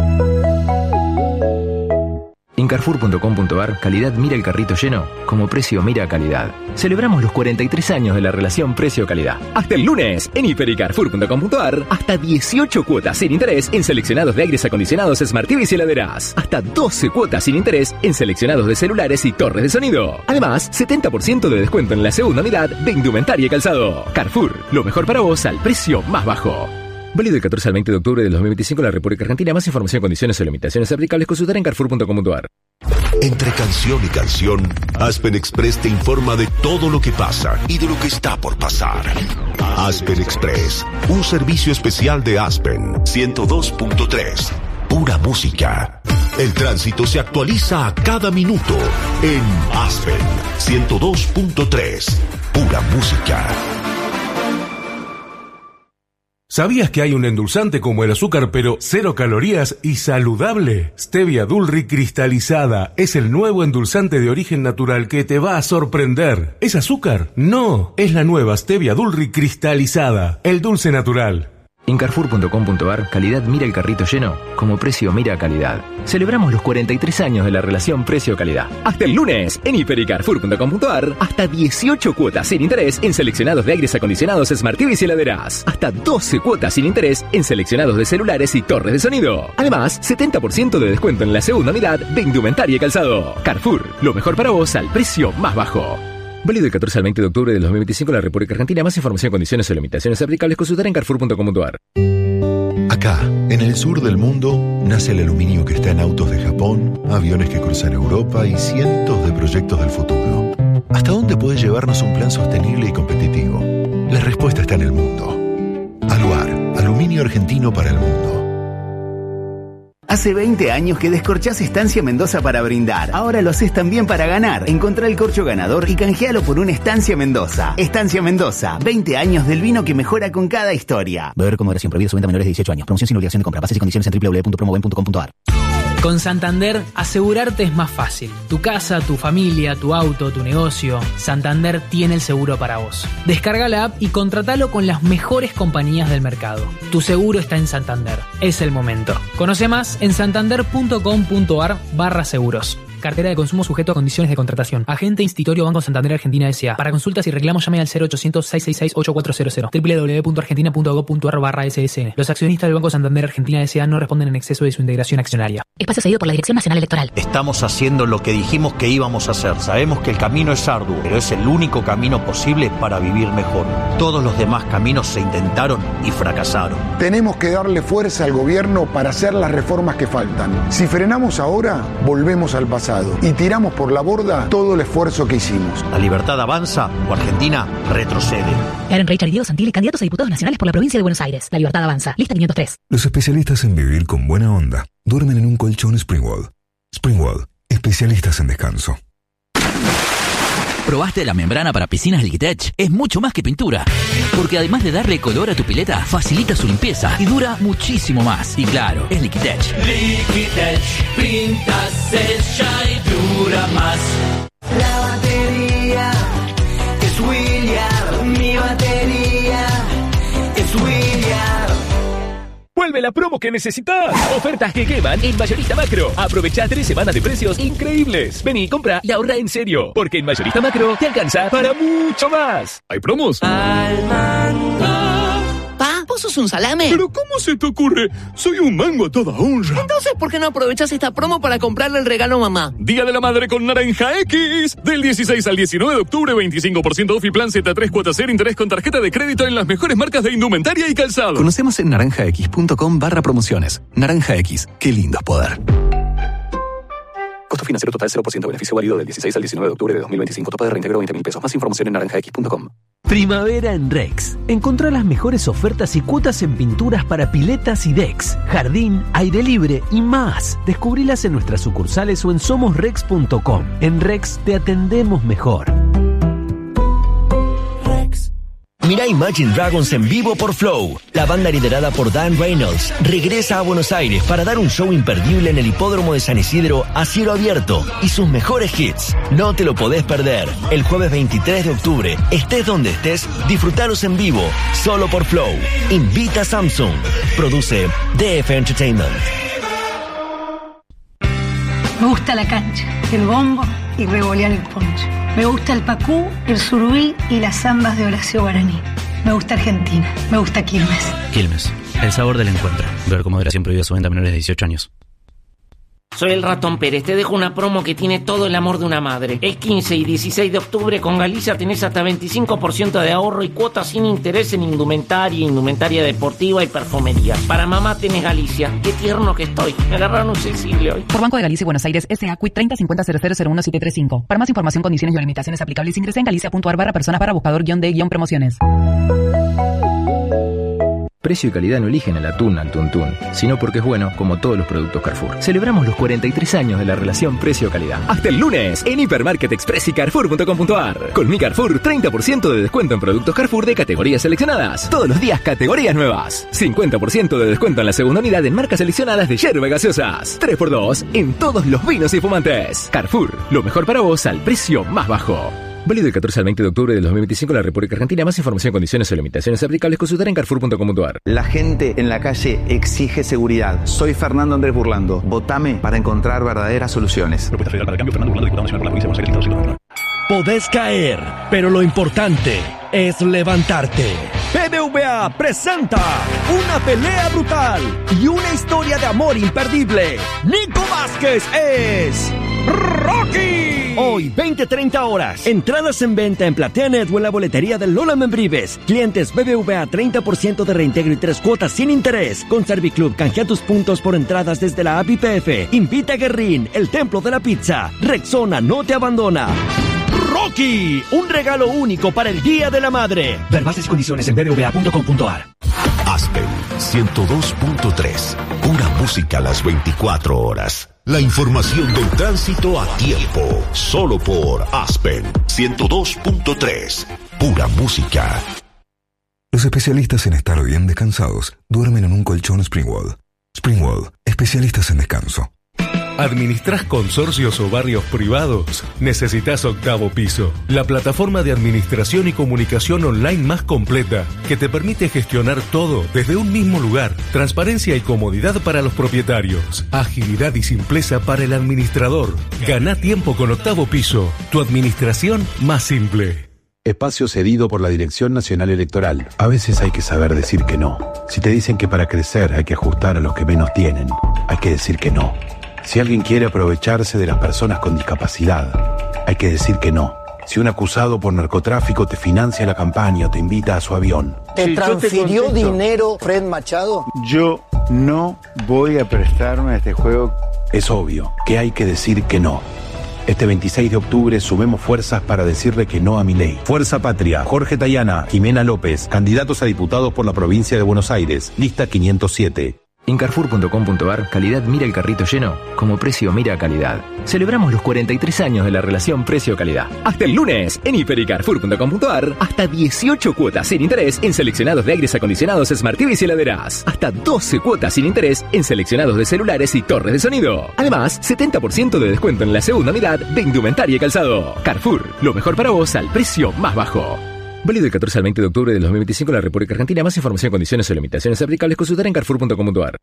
En Carrefour punto com punto ar, calidad mira el carrito lleno, como precio mira calidad. Celebramos los cuarenta y tres años de la relación precio-calidad. Hasta el lunes, en Hiper y Carrefour punto com punto ar, hasta dieciocho cuotas sin interés en seleccionados de aires acondicionados, Smart T Vs y heladeras. Hasta doce cuotas sin interés en seleccionados de celulares y torres de sonido. Además, setenta por ciento de descuento en la segunda unidad de indumentaria y calzado. Carrefour, lo mejor para vos al precio más bajo. Válido del catorce al veinte de octubre de dos mil veinticinco en la República Argentina. Más información, condiciones o limitaciones aplicables, consultar en carrefour punto com punto ar. Entre canción y canción, Aspen Express te informa de todo lo que pasa y de lo que está por pasar. Aspen Express, un servicio especial de Aspen ciento dos punto tres. Pura música. El tránsito se actualiza a cada minuto en Aspen ciento dos punto tres. Pura música. ¿Sabías que hay un endulzante como el azúcar pero cero calorías y saludable? Stevia Dulri cristalizada es el nuevo endulzante de origen natural que te va a sorprender. ¿Es azúcar? No, es la nueva Stevia Dulri cristalizada, el dulce natural. En carrefour punto com punto ar, calidad mira el carrito lleno, como precio mira calidad. Celebramos los cuarenta y tres años de la relación precio-calidad. Hasta el lunes, en Hiper y Carrefour punto com punto ar, hasta dieciocho cuotas sin interés en seleccionados de aires acondicionados, Smart T Vs y heladeras. Hasta doce cuotas sin interés en seleccionados de celulares y torres de sonido. Además, setenta por ciento de descuento en la segunda unidad de indumentaria y calzado. Carrefour, lo mejor para vos al precio más bajo. Válido del catorce al veinte de octubre de dos mil veinticinco en la República Argentina. Más información, condiciones o limitaciones aplicables, consultar en carrefour punto com punto ar. Acá, en el sur del mundo, nace el aluminio que está en autos de Japón, aviones que cruzan Europa y cientos de proyectos del futuro. ¿Hasta dónde puede llevarnos un plan sostenible y competitivo? La respuesta está en el mundo. Aluar, aluminio argentino para el mundo. Hace veinte años que descorchás Estancia Mendoza para brindar. Ahora lo haces también para ganar. Encontrá el corcho ganador y canjealo por una Estancia Mendoza. Estancia Mendoza, veinte años del vino que mejora con cada historia. Beber con moderación, prohibido su venta a menores de dieciocho años. Promoción sin obligación de compra. Bases y condiciones en doble u doble u doble u punto promoven punto com punto a r. Con Santander, asegurarte es más fácil. Tu casa, tu familia, tu auto, tu negocio. Santander tiene el seguro para vos. Descarga la app y contratalo con las mejores compañías del mercado. Tu seguro está en Santander. Es el momento. Conoce más en santander punto com punto a r barra seguros. Cartera de consumo sujeto a condiciones de contratación. Agente Institutorio Banco Santander Argentina S A. Para consultas y reclamos llame al cero ochocientos, seiscientos sesenta y seis, ochenta y cuatro cero cero. doble u doble u doble u punto argentina punto gob punto a r barra ese ese ene. Los accionistas del Banco Santander Argentina S A no responden en exceso de su integración accionaria. Espacio cedido por la Dirección Nacional Electoral. Estamos haciendo lo que dijimos que íbamos a hacer. Sabemos que el camino es arduo, pero es el único camino posible para vivir mejor. Todos los demás caminos se intentaron y fracasaron. Tenemos que darle fuerza al gobierno para hacer las reformas que faltan. Si frenamos ahora, volvemos al pasado y tiramos por la borda todo el esfuerzo que hicimos. La libertad avanza o Argentina retrocede. Karen Reichard y Diego Santilli, candidatos a diputados nacionales por la provincia de Buenos Aires. La libertad avanza. Lista quinientos tres. Los especialistas en vivir con buena onda duermen en un colchón Springwall. Springwall, especialistas en descanso. ¿Probaste la membrana para piscinas Liquitech? Es mucho más que pintura, porque además de darle color a tu pileta, facilita su limpieza y dura muchísimo más. Y claro, es Liquitech. Liquitech, pinta, sella y dura más. La batería es William, mi batería es William. Vuelve la promo que necesitas. Ofertas que queman en Mayorista Macro. Aprovecha tres semanas de precios increíbles. Vení, compra y ahorra en serio. Porque en Mayorista Macro te alcanza para mucho más. ¿Hay promos? Al mango. Pa, ¿vos sos un salame? ¿Pero cómo se te ocurre? Soy un mango a toda honra. Entonces, ¿por qué no aprovechas esta promo para comprarle el regalo a mamá? Día de la Madre con Naranja X. Del dieciséis al diecinueve de octubre, veinticinco por ciento off y plan Z tres cuotas cero interés con tarjeta de crédito en las mejores marcas de indumentaria y calzado. Conocemos en naranjax punto com barra promociones. Naranja X, qué lindo es poder. Costo financiero total cero por ciento. Beneficio válido del dieciséis al diecinueve de octubre de dos mil veinticinco. Topa de reintegro veinte mil pesos. Más información en naranja x punto com. Primavera en Rex. Encontrá las mejores ofertas y cuotas en pinturas para piletas y decks, jardín, aire libre y más. Descubrilas en nuestras sucursales o en somos rex punto com. En Rex te atendemos mejor. Mirá Imagine Dragons en vivo por Flow. La banda liderada por Dan Reynolds regresa a Buenos Aires para dar un show imperdible en el hipódromo de San Isidro a cielo abierto y sus mejores hits. No te lo podés perder. El jueves veintitrés de octubre, estés donde estés, disfrutalos en vivo, solo por Flow. Invita a Samsung. Produce D F Entertainment. Me gusta la cancha, el bombo y revolear el poncho. Me gusta el pacú, el surubí y las zambas de Horacio Guaraní. Me gusta Argentina. Me gusta Quilmes. Quilmes, el sabor del encuentro. Beber con moderación, prohibida su venta a menores de dieciocho años. Soy el Ratón Pérez, te dejo una promo que tiene todo el amor de una madre. El quince y dieciséis de octubre con Galicia tenés hasta veinticinco por ciento de ahorro y cuotas sin interés en indumentaria, indumentaria deportiva y perfumería. Para mamá tenés Galicia. Qué tierno que estoy. Me agarraron un sensible hoy. Por Banco de Galicia y Buenos Aires, S A Q I treinta cincuenta cero cero cero uno siete tres cinco. Para más información, condiciones y limitaciones aplicables, ingresa en galicia punto a r barra personas para buscador guión de guión promociones. Precio y calidad no eligen el atún al tuntún, sino porque es bueno como todos los productos Carrefour. Celebramos los cuarenta y tres años de la relación precio-calidad. Hasta el lunes en Hipermarket Express y Carrefour punto com punto a r. Con mi Carrefour, treinta por ciento de descuento en productos Carrefour de categorías seleccionadas. Todos los días categorías nuevas. cincuenta por ciento de descuento en la segunda unidad en marcas seleccionadas de yerba gaseosas. tres por dos en todos los vinos y fumantes. Carrefour, lo mejor para vos al precio más bajo. Válido del catorce al veinte de octubre del dos mil veinticinco en la República Argentina. Más información, condiciones o limitaciones aplicables, consultar en carrefour punto com punto a r. La gente en la calle exige seguridad. Soy Fernando Andrés Burlando. Votame para encontrar verdaderas soluciones. Propuesta Federal para Cambio, Fernando Burlando, diputado nacional por la provincia de Buenos Aires, Estado de Podés caer, pero lo importante es levantarte. B B V A presenta una pelea brutal y una historia de amor imperdible. Nico Vázquez es Rocky. Hoy, veinte treinta horas. Entradas en venta en PlateaNet o en la boletería de Lola Membrives. Clientes B B V A, treinta por ciento de reintegro y tres cuotas sin interés. Con Serviclub, canjea tus puntos por entradas desde la app I P F. Invita a Guerrín, el templo de la pizza. Rexona no te abandona. Rocky, un regalo único para el Día de la Madre. Ver bases y condiciones en b b v a punto com punto a r. Aspen ciento dos punto tres. Una música a las veinticuatro horas. La información del tránsito a tiempo. Solo por Aspen ciento dos punto tres. Pura música. Los especialistas en estar bien descansados duermen en un colchón Springwall. Springwall, especialistas en descanso. ¿Administrás consorcios o barrios privados? Necesitas Octavo Piso, la plataforma de administración y comunicación online más completa que te permite gestionar todo desde un mismo lugar. Transparencia y comodidad para los propietarios. Agilidad y simpleza para el administrador. Gana tiempo con Octavo Piso, tu administración más simple. Espacio cedido por la Dirección Nacional Electoral. A veces hay que saber decir que no. Si te dicen que para crecer hay que ajustar a los que menos tienen, hay que decir que no. Si alguien quiere aprovecharse de las personas con discapacidad, hay que decir que no. Si un acusado por narcotráfico te financia la campaña o te invita a su avión. ¿Te transfirió dinero Fred Machado? Yo no voy a prestarme a este juego. Es obvio que hay que decir que no. Este veintiséis de octubre sumemos fuerzas para decirle que no a Milei. Fuerza Patria, Jorge Tayana, Jimena López, candidatos a diputados por la provincia de Buenos Aires, lista quinientos siete. En carrefour punto com punto ar, calidad mira el carrito lleno, como precio mira calidad. Celebramos los cuarenta y tres años de la relación precio-calidad. Hasta el lunes, en hiper y carrefour punto com punto ar, hasta dieciocho cuotas sin interés en seleccionados de aires acondicionados, Smart T Vs y heladeras. Hasta doce cuotas sin interés en seleccionados de celulares y torres de sonido. Además, setenta por ciento de descuento en la segunda unidad de indumentaria y calzado. Carrefour, lo mejor para vos al precio más bajo. Válido del catorce al veinte de octubre del dos mil veinticinco en la República Argentina. Más información, condiciones o limitaciones aplicables, consultar en carrefour punto com punto ar.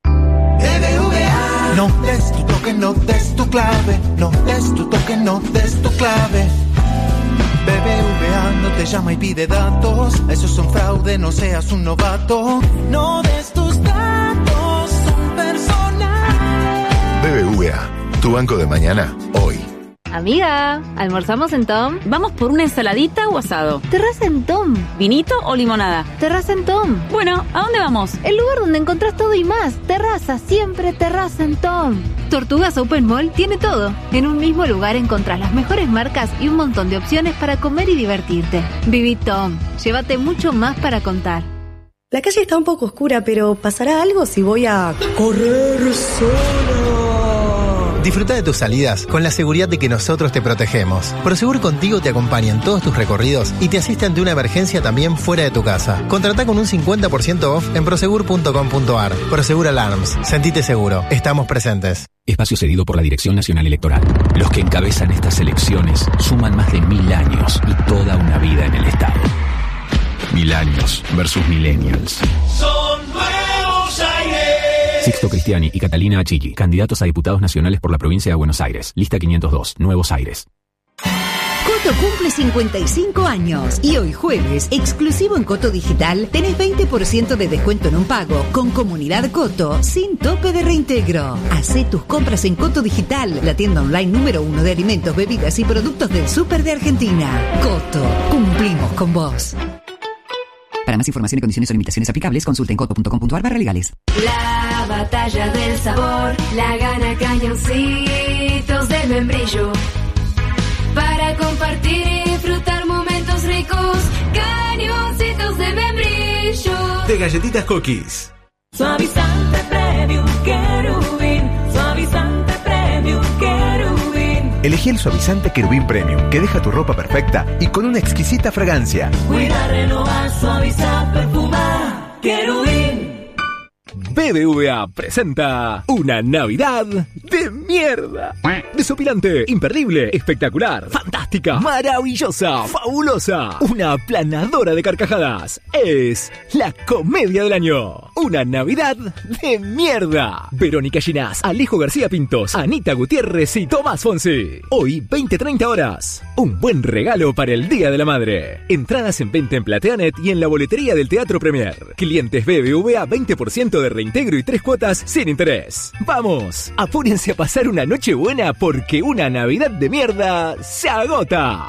No des tu toque, no des tu clave. No des tu toque, no des tu clave. B B V A no te llama y pide datos. Eso es un fraude, no seas un novato. No des tus datos, son personales. B B V A, tu banco de mañana, hoy. Amiga, ¿almorzamos en Tom? ¿Vamos por una ensaladita o asado? Terraza en Tom. ¿Vinito o limonada? Terraza en Tom. Bueno, ¿a dónde vamos? El lugar donde encontrás todo y más. Terraza, siempre terraza en Tom. Tortugas Open Mall tiene todo. En un mismo lugar encontrás las mejores marcas y un montón de opciones para comer y divertirte. Viví Tom. Llévate mucho más para contar. La calle está un poco oscura, pero ¿pasará algo si voy a correr sola? Disfruta de tus salidas con la seguridad de que nosotros te protegemos. Prosegur Contigo te acompaña en todos tus recorridos y te asiste ante una emergencia también fuera de tu casa. Contratá con un cincuenta por ciento off en prosegur punto com punto ar. Prosegur Alarms. Sentite seguro. Estamos presentes. Espacio cedido por la Dirección Nacional Electoral. Los que encabezan estas elecciones suman más de mil años y toda una vida en el Estado. Mil años versus millennials. Son Nuevos Aires. Sixto Cristiani y Catalina Achilli, candidatos a diputados nacionales por la provincia de Buenos Aires. Lista quinientos dos, Nuevos Aires. Coto cumple cincuenta y cinco años y hoy jueves, exclusivo en Coto Digital, tenés veinte por ciento de descuento en un pago con Comunidad Coto sin tope de reintegro. Hacé tus compras en Coto Digital, la tienda online número uno de alimentos, bebidas y productos del súper de Argentina. Coto, cumplimos con vos. Para más información y condiciones o limitaciones aplicables, consulte en coto punto com punto ar barra legales. La batalla del sabor la gana Cañoncitos de Membrillo. Para compartir y disfrutar momentos ricos, Cañoncitos de Membrillo. De galletitas Cookies. Suavizante Premium Querubín. Suavizante Premium Querubín. Elegí el suavizante Querubín Premium, que deja tu ropa perfecta y con una exquisita fragancia. Cuida, renovar, suavizar, perfumar. Querubín. B B V A presenta una Navidad de mierda. Desopilante, imperdible, espectacular, fantástica, maravillosa, fabulosa, una aplanadora de carcajadas. Es la comedia del año. Una Navidad de mierda. Verónica Ginás, Alejo García Pintos, Anita Gutiérrez y Tomás Fonsi. Hoy, veinte treinta horas. Un buen regalo para el Día de la Madre. Entradas en venta en Plateanet y en la boletería del Teatro Premier. Clientes B B V A veinte por ciento de reintegro y tres cuotas sin interés. ¡Vamos! Apúrense a pasar una noche buena porque una Navidad de mierda se agota.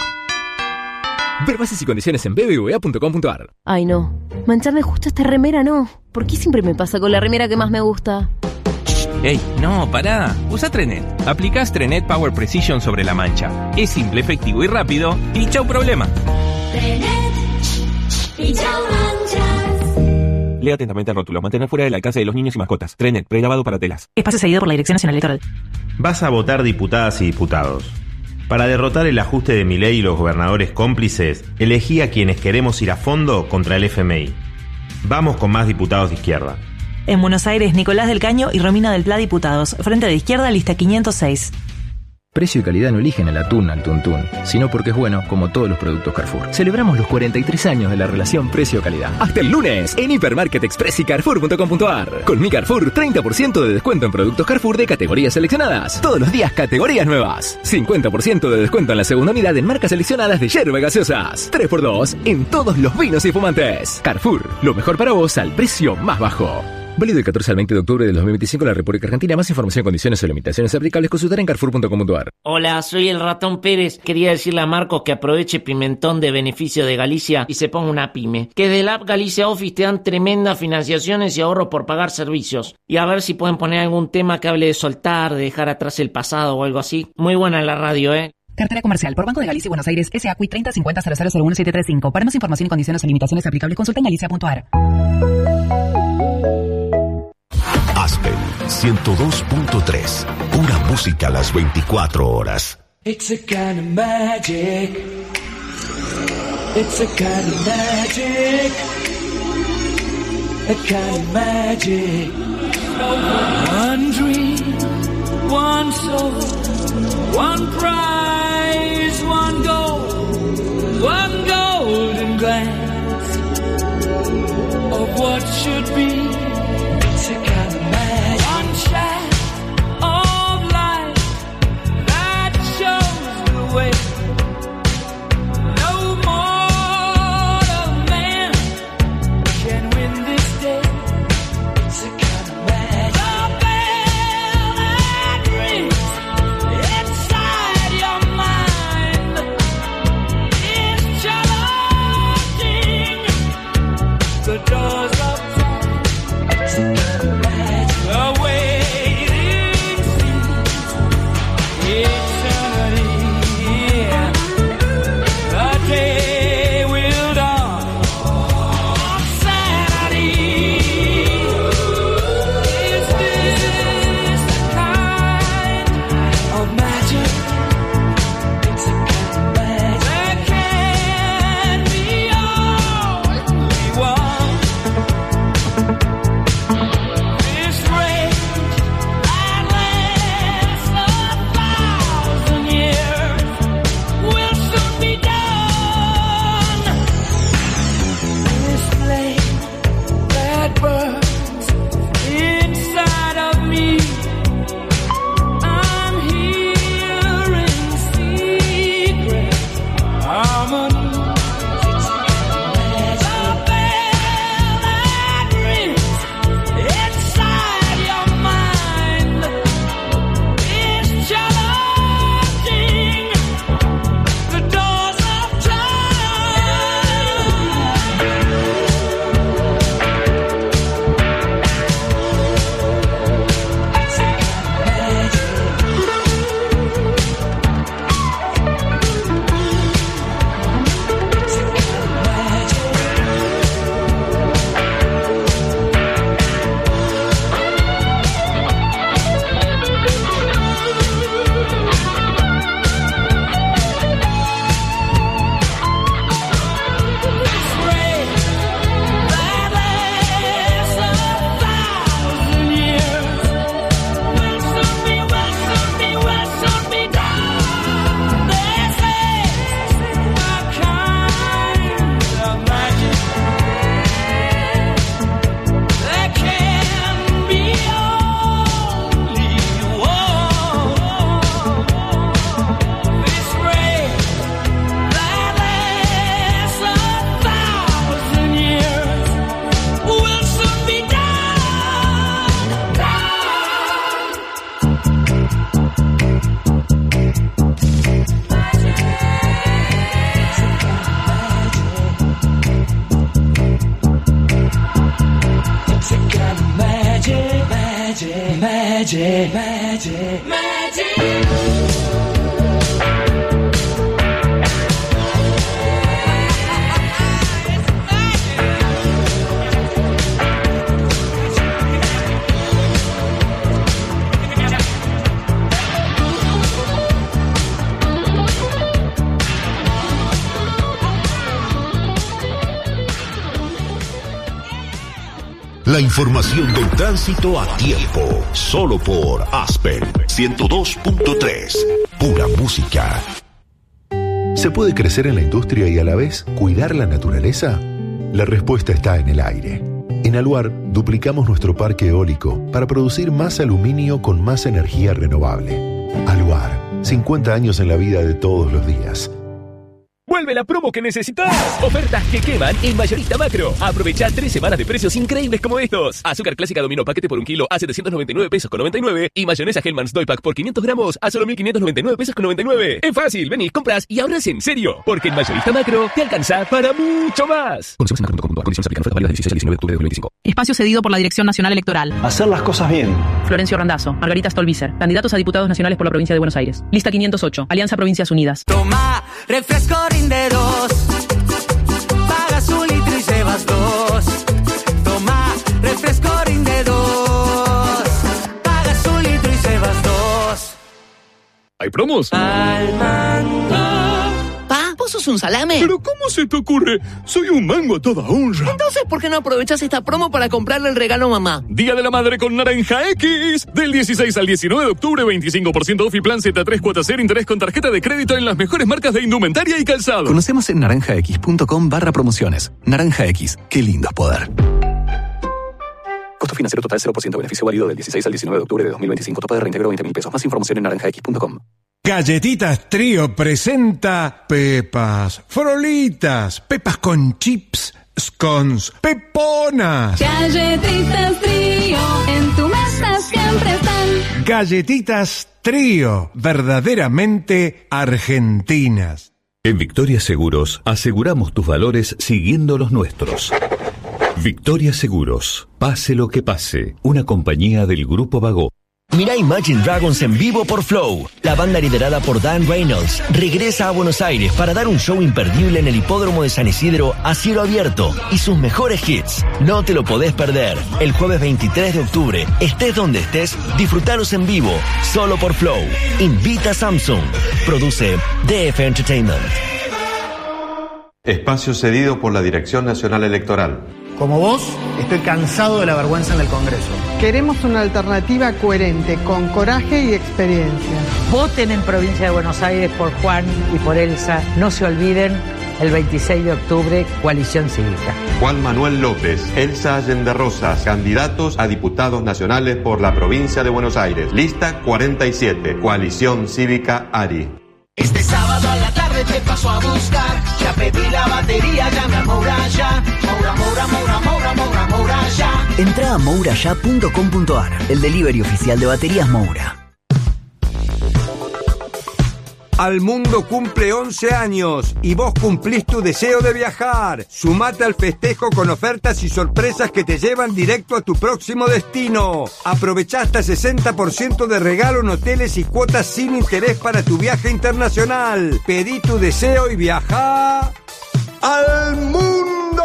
Ver bases y condiciones en b b v a punto com punto ar. Ay, no. Mancharme justo esta remera, no. ¿Por qué siempre me pasa con la remera que más me gusta? Ey, no, pará. Usa Trenet. Aplicás Trenet Power Precision sobre la mancha. Es simple, efectivo y rápido. Y chau problema. Trenet y chau manchas. Lea atentamente el rótulo. Mantener fuera del alcance de los niños y mascotas. Trenet, prelavado para telas. Espacio cedido por la Dirección Nacional Electoral. Vas a votar diputadas y diputados. Para derrotar el ajuste de Milei y los gobernadores cómplices, elegí a quienes queremos ir a fondo contra el F M I. Vamos con más diputados de izquierda. En Buenos Aires, Nicolás del Caño y Romina del Pla, diputados. Frente de Izquierda, lista quinientos seis. Precio y calidad no eligen el atún al tuntún, sino porque es bueno, como todos los productos Carrefour. Celebramos los cuarenta y tres años de la relación precio-calidad. Hasta el lunes, en Hipermarket Express y Carrefour punto com punto a r. Con mi Carrefour, treinta por ciento de descuento en productos Carrefour de categorías seleccionadas. Todos los días, categorías nuevas. cincuenta por ciento de descuento en la segunda unidad en marcas seleccionadas de yerba gaseosas. tres por dos en todos los vinos y fumantes. Carrefour, lo mejor para vos al precio más bajo. Válido del catorce al veinte de octubre del dos mil veinticinco en la República Argentina. Más información, condiciones o limitaciones aplicables, consultar en Carrefour punto com punto a r. Hola, soy el Ratón Pérez. Quería decirle a Marcos que aproveche Pimentón de beneficio de Galicia y se ponga una pyme. Que de la app Galicia Office te dan tremendas financiaciones y ahorros por pagar servicios. Y a ver si pueden poner algún tema que hable de soltar, de dejar atrás el pasado o algo así. Muy buena la radio, ¿eh? Cartera comercial por Banco de Galicia y Buenos Aires, S A C U I treinta cincuenta cero cero cero uno siete tres cinco. Para más información y condiciones o limitaciones aplicables, consulta en galicia punto a r. Aspen ciento dos punto tres. Pura música a las veinticuatro horas. It's a kind of magic. It's a kind of magic. A kind of magic. One dream, one soul, one prize, one goal, one golden glance of what should be. It's a kind of magic. One shot of light that shows the way. No mortal man can win this day. It's a kind of magic. The bell that rings inside your mind is challenging the doors of time. It's a kind of magic. The waiting seems eternity. The day will dawn on Saturday. Is this the kind of magic? It's a kind of magic. There can be only one. This range that lasts a thousand years will soon be done. This flame that burns inside of me, I'm hearing secret harmony. It's a kind of magic. The bell that rings inside your mind is challenging the doors of time. It's a kind magic, magic, magic, magic, magic. La información del tránsito a tiempo, solo por Aspen ciento dos punto tres. Pura música. ¿Se puede crecer en la industria y a la vez cuidar la naturaleza? La respuesta está en el aire. En Aluar duplicamos nuestro parque eólico para producir más aluminio con más energía renovable. Aluar, cincuenta años en la vida de todos los días. ¡Vuelve la promo que necesitas! Ofertas que queman en Mayorista Macro. Aprovecha tres semanas de precios increíbles como estos. Azúcar clásica Domino paquete por un kilo a setecientos noventa y nueve pesos con noventa y nueve. Y mayonesa Hellmann's Doy Pack por quinientos gramos a solo mil quinientos noventa y nueve pesos con noventa y nueve. Es fácil, venís, compras y ahorras en serio. Porque en Mayorista Macro te alcanza para mucho más. Condiciones en macro punto com. Condiciones aplican. Ofertas válidas del dieciséis al diecinueve de octubre de dos mil veinticinco. Espacio cedido por la Dirección Nacional Electoral. Hacer las cosas bien. Florencio Randazzo, Margarita Stolbizer, candidatos a diputados nacionales por la provincia de Buenos Aires. Lista quinientos ocho, Alianza Provincias Unidas. Toma, refresco rinde dos. Pagas un litro y llevas dos. Toma, refresco rinde dos. Pagas un litro y llevas dos. ¿Hay promos? Al mango. Pa, ¿vos sos un salame? ¿Pero cómo se te ocurre? Soy un mango a toda honra. Entonces, ¿por qué no aprovechás esta promo para comprarle el regalo a mamá? Día de la Madre con Naranja X. Del dieciséis al diecinueve de octubre, veinticinco por ciento off y plan Z tres cuatro cero interés con tarjeta de crédito en las mejores marcas de indumentaria y calzado. Conocemos en naranjax.com barra promociones. Naranja X, qué lindo es poder. Costo financiero total cero por ciento. Beneficio válido del dieciséis al diecinueve de octubre de dos mil veinticinco. Tope de reintegro veinte mil pesos. Más información en naranjax punto com. Galletitas Trío presenta Pepas, Frolitas, Pepas con chips, scones, Peponas. Galletitas Trío, en tu mesa siempre están. Galletitas Trío, verdaderamente argentinas. En Victoria Seguros aseguramos tus valores siguiendo los nuestros. Victoria Seguros, pase lo que pase, una compañía del Grupo Vago. Mirá Imagine Dragons en vivo por Flow. La banda liderada por Dan Reynolds regresa a Buenos Aires para dar un show imperdible en el hipódromo de San Isidro a cielo abierto y sus mejores hits. No te lo podés perder. El jueves veintitrés de octubre, estés donde estés, disfrutalos en vivo, solo por Flow. Invita a Samsung. Produce D F Entertainment. Espacio cedido por la Dirección Nacional Electoral. Como vos, estoy cansado de la vergüenza en el Congreso. Queremos una alternativa coherente, con coraje y experiencia. Voten en Provincia de Buenos Aires por Juan y por Elsa. No se olviden, el veintiséis de octubre, Coalición Cívica. Juan Manuel López, Elsa Allende Rosas, candidatos a diputados nacionales por la Provincia de Buenos Aires. Lista cuarenta y siete, Coalición Cívica ARI. Este sábado a la tarde te paso a buscar. Ya pedí la batería, llame a Moura ya. Moura, Moura, Moura, Moura, Moura, Moura ya. Entra a moura ya punto com punto ar, el delivery oficial de baterías Moura. Al mundo cumple once años y vos cumplís tu deseo de viajar. Sumate al festejo con ofertas y sorpresas que te llevan directo a tu próximo destino. Aprovechá hasta sesenta por ciento de regalo en hoteles y cuotas sin interés para tu viaje internacional. Pedí tu deseo y viajá al mundo.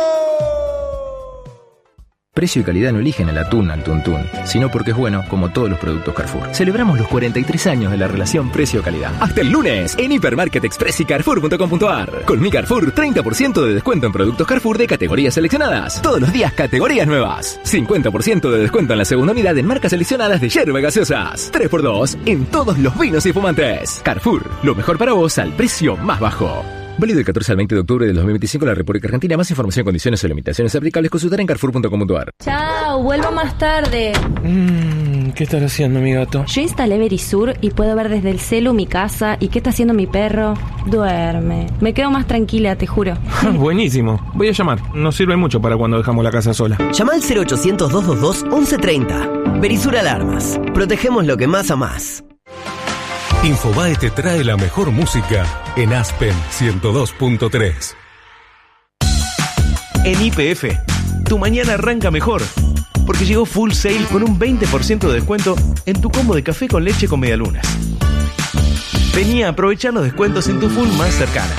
Precio y calidad no eligen el atún al tuntún, sino porque es bueno, como todos los productos Carrefour. Celebramos los cuarenta y tres años de la relación precio-calidad. Hasta el lunes, en Hipermarket Express y Carrefour punto com punto ar. Con mi Carrefour, treinta por ciento de descuento en productos Carrefour de categorías seleccionadas. Todos los días, categorías nuevas. cincuenta por ciento de descuento en la segunda unidad en marcas seleccionadas de yerba gaseosas. tres por dos en todos los vinos y fumantes. Carrefour, lo mejor para vos al precio más bajo. Válido del catorce al veinte de octubre del dos mil veinticinco en la República Argentina. Más información, condiciones o limitaciones aplicables, consultar en carrefour punto com punto ar. Chao, vuelvo más tarde. Mmm, ¿qué estás haciendo, mi gato? Yo instalé Verisur y puedo ver desde el celu mi casa y qué está haciendo mi perro. Duerme. Me quedo más tranquila, te juro. Buenísimo. Voy a llamar. Nos sirve mucho para cuando dejamos la casa sola. Llama al cero ochocientos, doscientos veintidós, once treinta. Verisur Alarmas. Protegemos lo que más amás. Infobae te trae la mejor música en Aspen ciento dos punto tres. En Y P F, tu mañana arranca mejor, porque llegó Full Sale con un veinte por ciento de descuento en tu combo de café con leche con medialunas. Vení a aprovechar los descuentos en tu Full más cercana.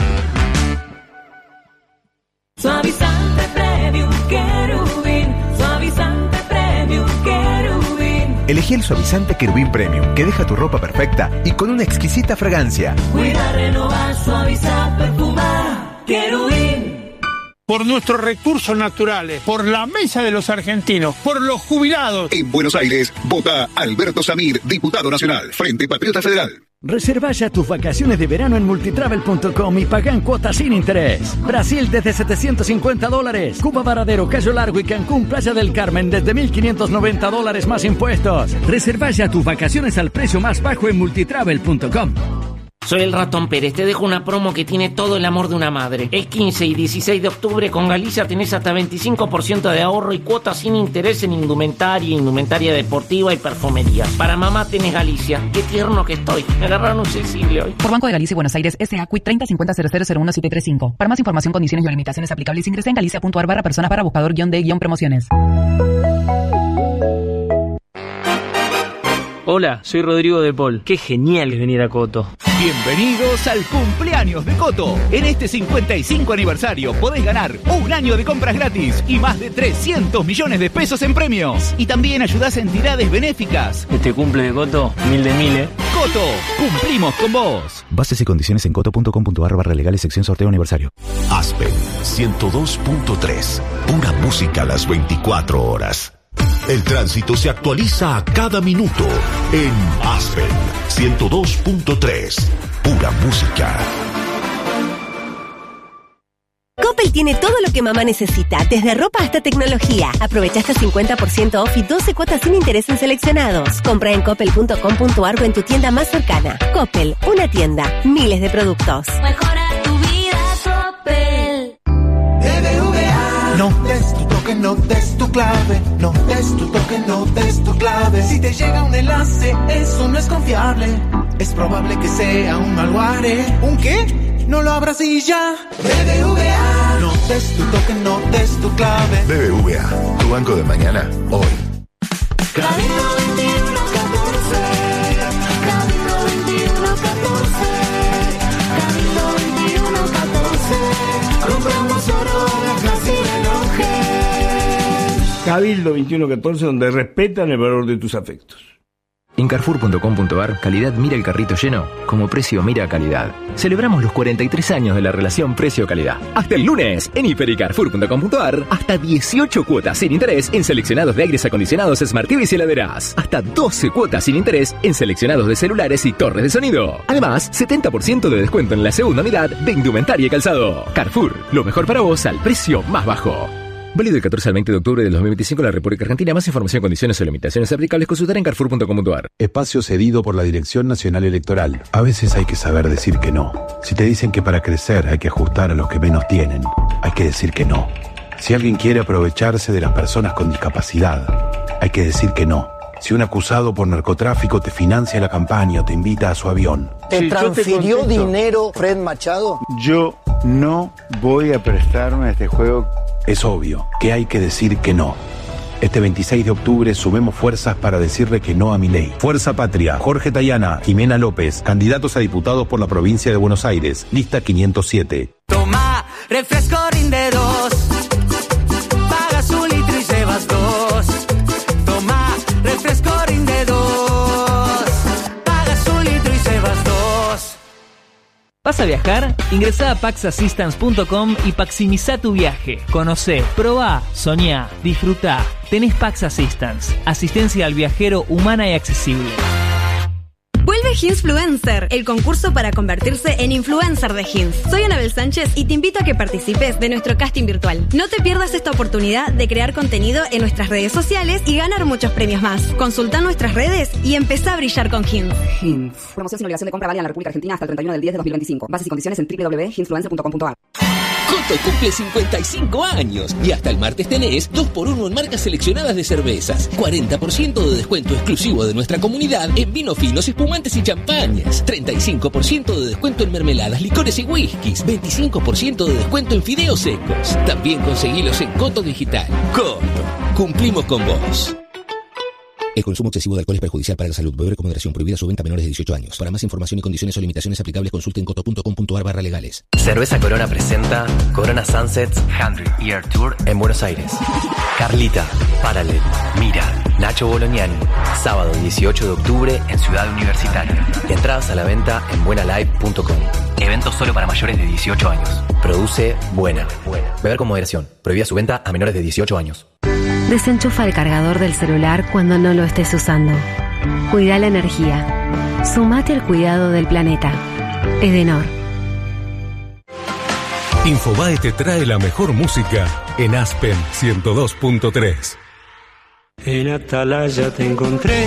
Suavizante Premium Querubín, suavizante Premium Querubín. Elegí el suavizante Querubín Premium, que deja tu ropa perfecta y con una exquisita fragancia. Cuida, renovar, suavizar, perfumar. Querubín. por nuestros recursos naturales, por la mesa de los argentinos, por los jubilados. En Buenos Aires, vota Alberto Samir, diputado nacional, Frente Patriota Federal. Reserva ya tus vacaciones de verano en multitravel punto com y paga en cuotas sin interés. Brasil desde setecientos cincuenta dólares. Cuba Varadero, Cayo Largo y Cancún, Playa del Carmen desde mil quinientos noventa dólares más impuestos. Reserva ya tus vacaciones al precio más bajo en multitravel punto com. Soy el Ratón Pérez, te dejo una promo que tiene todo el amor de una madre. El quince y dieciséis de octubre con Galicia tenés hasta veinticinco por ciento de ahorro y cuotas sin interés en indumentaria, indumentaria deportiva y perfumería. Para mamá tenés Galicia. Qué tierno que estoy. Me agarraron un sensible hoy. Por Banco de Galicia y Buenos Aires, S A C U I treinta cincuenta cero cero cero uno siete tres cinco. Para más información, condiciones y limitaciones aplicables, ingresa en galicia punto ar barra personas para buscador guión de guión promociones. Hola, soy Rodrigo de Paul. Qué genial es venir a Coto. Bienvenidos al cumpleaños de Coto. En este cincuenta y cinco aniversario podés ganar un año de compras gratis y más de trescientos millones de pesos en premios. Y también ayudás a entidades benéficas. Este cumple de Coto, mil de mil, ¿eh? Coto, cumplimos con vos. Bases y condiciones en coto punto com punto ar barra legales sección sorteo aniversario. Aspen ciento dos punto tres. Pura música a las veinticuatro horas. El tránsito se actualiza a cada minuto en Aspen ciento dos punto tres. Pura música. Coppel tiene todo lo que mamá necesita, desde ropa hasta tecnología. Aprovecha hasta cincuenta por ciento off y doce cuotas sin interés en seleccionados. Compra en coppel punto com punto ar o en tu tienda más cercana. Coppel, una tienda, miles de productos. Mejora tu vida, Coppel. B B V A. No des tu toque, no des tu clave. No des tu toque, no des tu clave. Si te llega un enlace, eso no es confiable. Es probable que sea un malware. ¿Un qué? No lo abras y ya. B B V A. No des tu toque, no des tu clave. B B V A, tu banco de mañana, hoy. Cabildo veintiuno catorce. Cabildo veintiuno catorce. Cabildo veintiuno catorce. Compramos oro, relojes y relojes. Cabildo veintiuno catorce, donde respetan el valor de tus afectos. En carrefour punto com punto ar, calidad mira el carrito lleno, como precio mira calidad. Celebramos los cuarenta y tres años de la relación precio-calidad. Hasta el lunes, en hiper y carrefour punto com punto ar, hasta dieciocho cuotas sin interés en seleccionados de aires acondicionados, Smart T Vs y heladeras. Hasta doce cuotas sin interés en seleccionados de celulares y torres de sonido. Además, setenta por ciento de descuento en la segunda unidad de indumentaria y calzado. Carrefour, lo mejor para vos al precio más bajo. Válido del catorce al veinte de octubre del dos mil veinticinco en la República Argentina. Más información, condiciones o limitaciones aplicables, consultar en carrefour punto com punto ar. Espacio cedido por la Dirección Nacional Electoral. A veces hay que saber decir que no. Si te dicen que para crecer hay que ajustar a los que menos tienen, hay que decir que no. Si alguien quiere aprovecharse de las personas con discapacidad, hay que decir que no. Si un acusado por narcotráfico te financia la campaña o te invita a su avión. ¿Te transfirió dinero Fred Machado? Yo no voy a prestarme a este juego. Es obvio que hay que decir que no. Este veintiséis de octubre sumemos fuerzas para decirle que no a Milei. Fuerza Patria, Jorge Tayana, Jimena López, candidatos a diputados por la provincia de Buenos Aires, lista quinientos siete. Toma, refresco rinde dos. Pagas un litro y llevas dos. Toma, refresco rinde dos. Pagas un litro y llevas dos. ¿Vas a viajar? Ingresá a pax assistance punto com y maximiza tu viaje. Conocé, probá, soñá, disfrutá. Tenés Pax Assistance, asistencia al viajero humana y accesible. Vuelve Hinsfluencer, el concurso para convertirse en influencer de Hins. Soy Anabel Sánchez y te invito a que participes de nuestro casting virtual. No te pierdas esta oportunidad de crear contenido en nuestras redes sociales y ganar muchos premios más. Consulta nuestras redes y empezá a brillar con Hins. Hins. Promoción sin obligación de compra válida en la República Argentina hasta el treinta y uno del diez de dos mil veinticinco. Bases y condiciones en doble u doble u doble u punto hinsfluencer punto com punto ar. Coto cumple cincuenta y cinco años y hasta el martes tenés dos por uno en marcas seleccionadas de cervezas, cuarenta por ciento de descuento exclusivo de nuestra comunidad en vinos finos, espumantes y champañas, treinta y cinco por ciento de descuento en mermeladas, licores y whiskies, veinticinco por ciento de descuento en fideos secos. También conseguilos en Coto Digital. Coto, cumplimos con vos. El consumo excesivo de alcohol es perjudicial para la salud. Beber con moderación. Prohibida su venta a menores de dieciocho años. Para más información y condiciones o limitaciones aplicables, consulte en coto punto com punto ar barra legales. Cerveza Corona presenta Corona Sunsets cien Year Tour en Buenos Aires. Carlita, Paralel, Mira, Nacho Bolognani. Sábado dieciocho de octubre en Ciudad Universitaria. Entradas a la venta en buena live punto com. Evento solo para mayores de dieciocho años. Produce Buena. Beber con moderación. Prohibida su venta a menores de dieciocho años. Desenchufa el cargador del celular cuando no lo estés usando. Cuida la energía. Sumate al cuidado del planeta. Edenor. Infobae te trae la mejor música en Aspen ciento dos punto tres. En Atalaya te encontré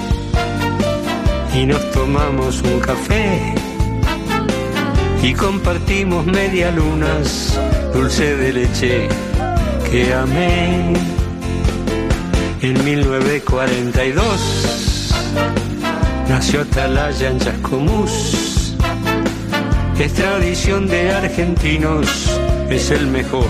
y nos tomamos un café y compartimos medialunas, dulce de leche que amé. En mil novecientos cuarenta y dos nació Atalaya en Chascomús. Es tradición de argentinos, es el mejor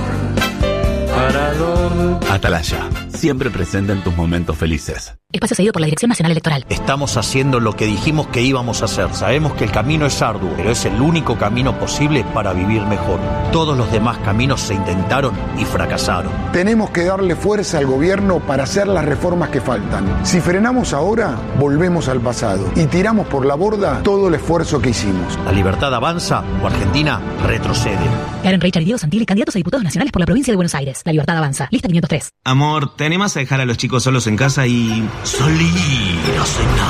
parador. Atalaya, siempre presente en tus momentos felices. Espacio cedido por la Dirección Nacional Electoral. Estamos haciendo lo que dijimos que íbamos a hacer. Sabemos que el camino es arduo, pero es el único camino posible para vivir mejor. Todos los demás caminos se intentaron y fracasaron. Tenemos que darle fuerza al gobierno para hacer las reformas que faltan. Si frenamos ahora, volvemos al pasado y tiramos por la borda todo el esfuerzo que hicimos. La libertad avanza o Argentina retrocede. Karen Reichard y Diego Santilli, candidatos a diputados nacionales por la provincia de Buenos Aires. La libertad avanza. Lista quinientos tres. Amor, ¿te animas a dejar a los chicos solos en casa y salir a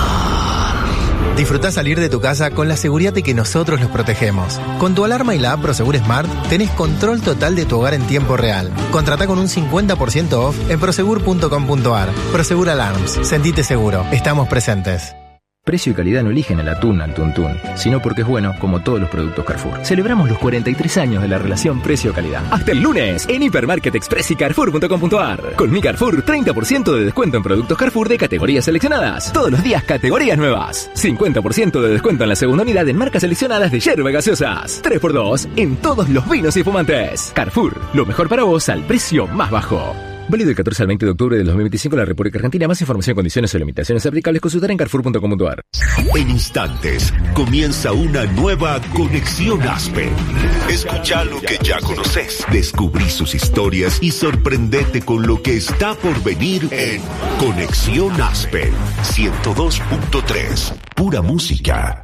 cenar? Disfrutá salir de tu casa con la seguridad de que nosotros los protegemos. Con tu alarma y la app Prosegur Smart tenés control total de tu hogar en tiempo real. Contratá con un cincuenta por ciento off en prosegur punto com punto ar. Prosegur Alarms. Sentite seguro. Estamos presentes. Precio y calidad no eligen el atún al tuntún, sino porque es bueno como todos los productos Carrefour. Celebramos los cuarenta y tres años de la relación precio-calidad. Hasta el lunes en Hipermarket Express y Carrefour punto com punto ar. Con mi Carrefour, treinta por ciento de descuento en productos Carrefour de categorías seleccionadas. Todos los días categorías nuevas. cincuenta por ciento de descuento en la segunda unidad en marcas seleccionadas de yerba gaseosas. tres por dos en todos los vinos y fumantes. Carrefour, lo mejor para vos al precio más bajo. Válido del catorce al veinte de octubre del dos mil veinticinco en la República Argentina. Más información, condiciones o limitaciones aplicables, consultar en carrefour punto com punto ar. En instantes comienza una nueva Conexión Aspen. Escucha lo que ya conoces, descubrí sus historias y sorprendete con lo que está por venir en Conexión Aspen ciento dos punto tres. Pura música.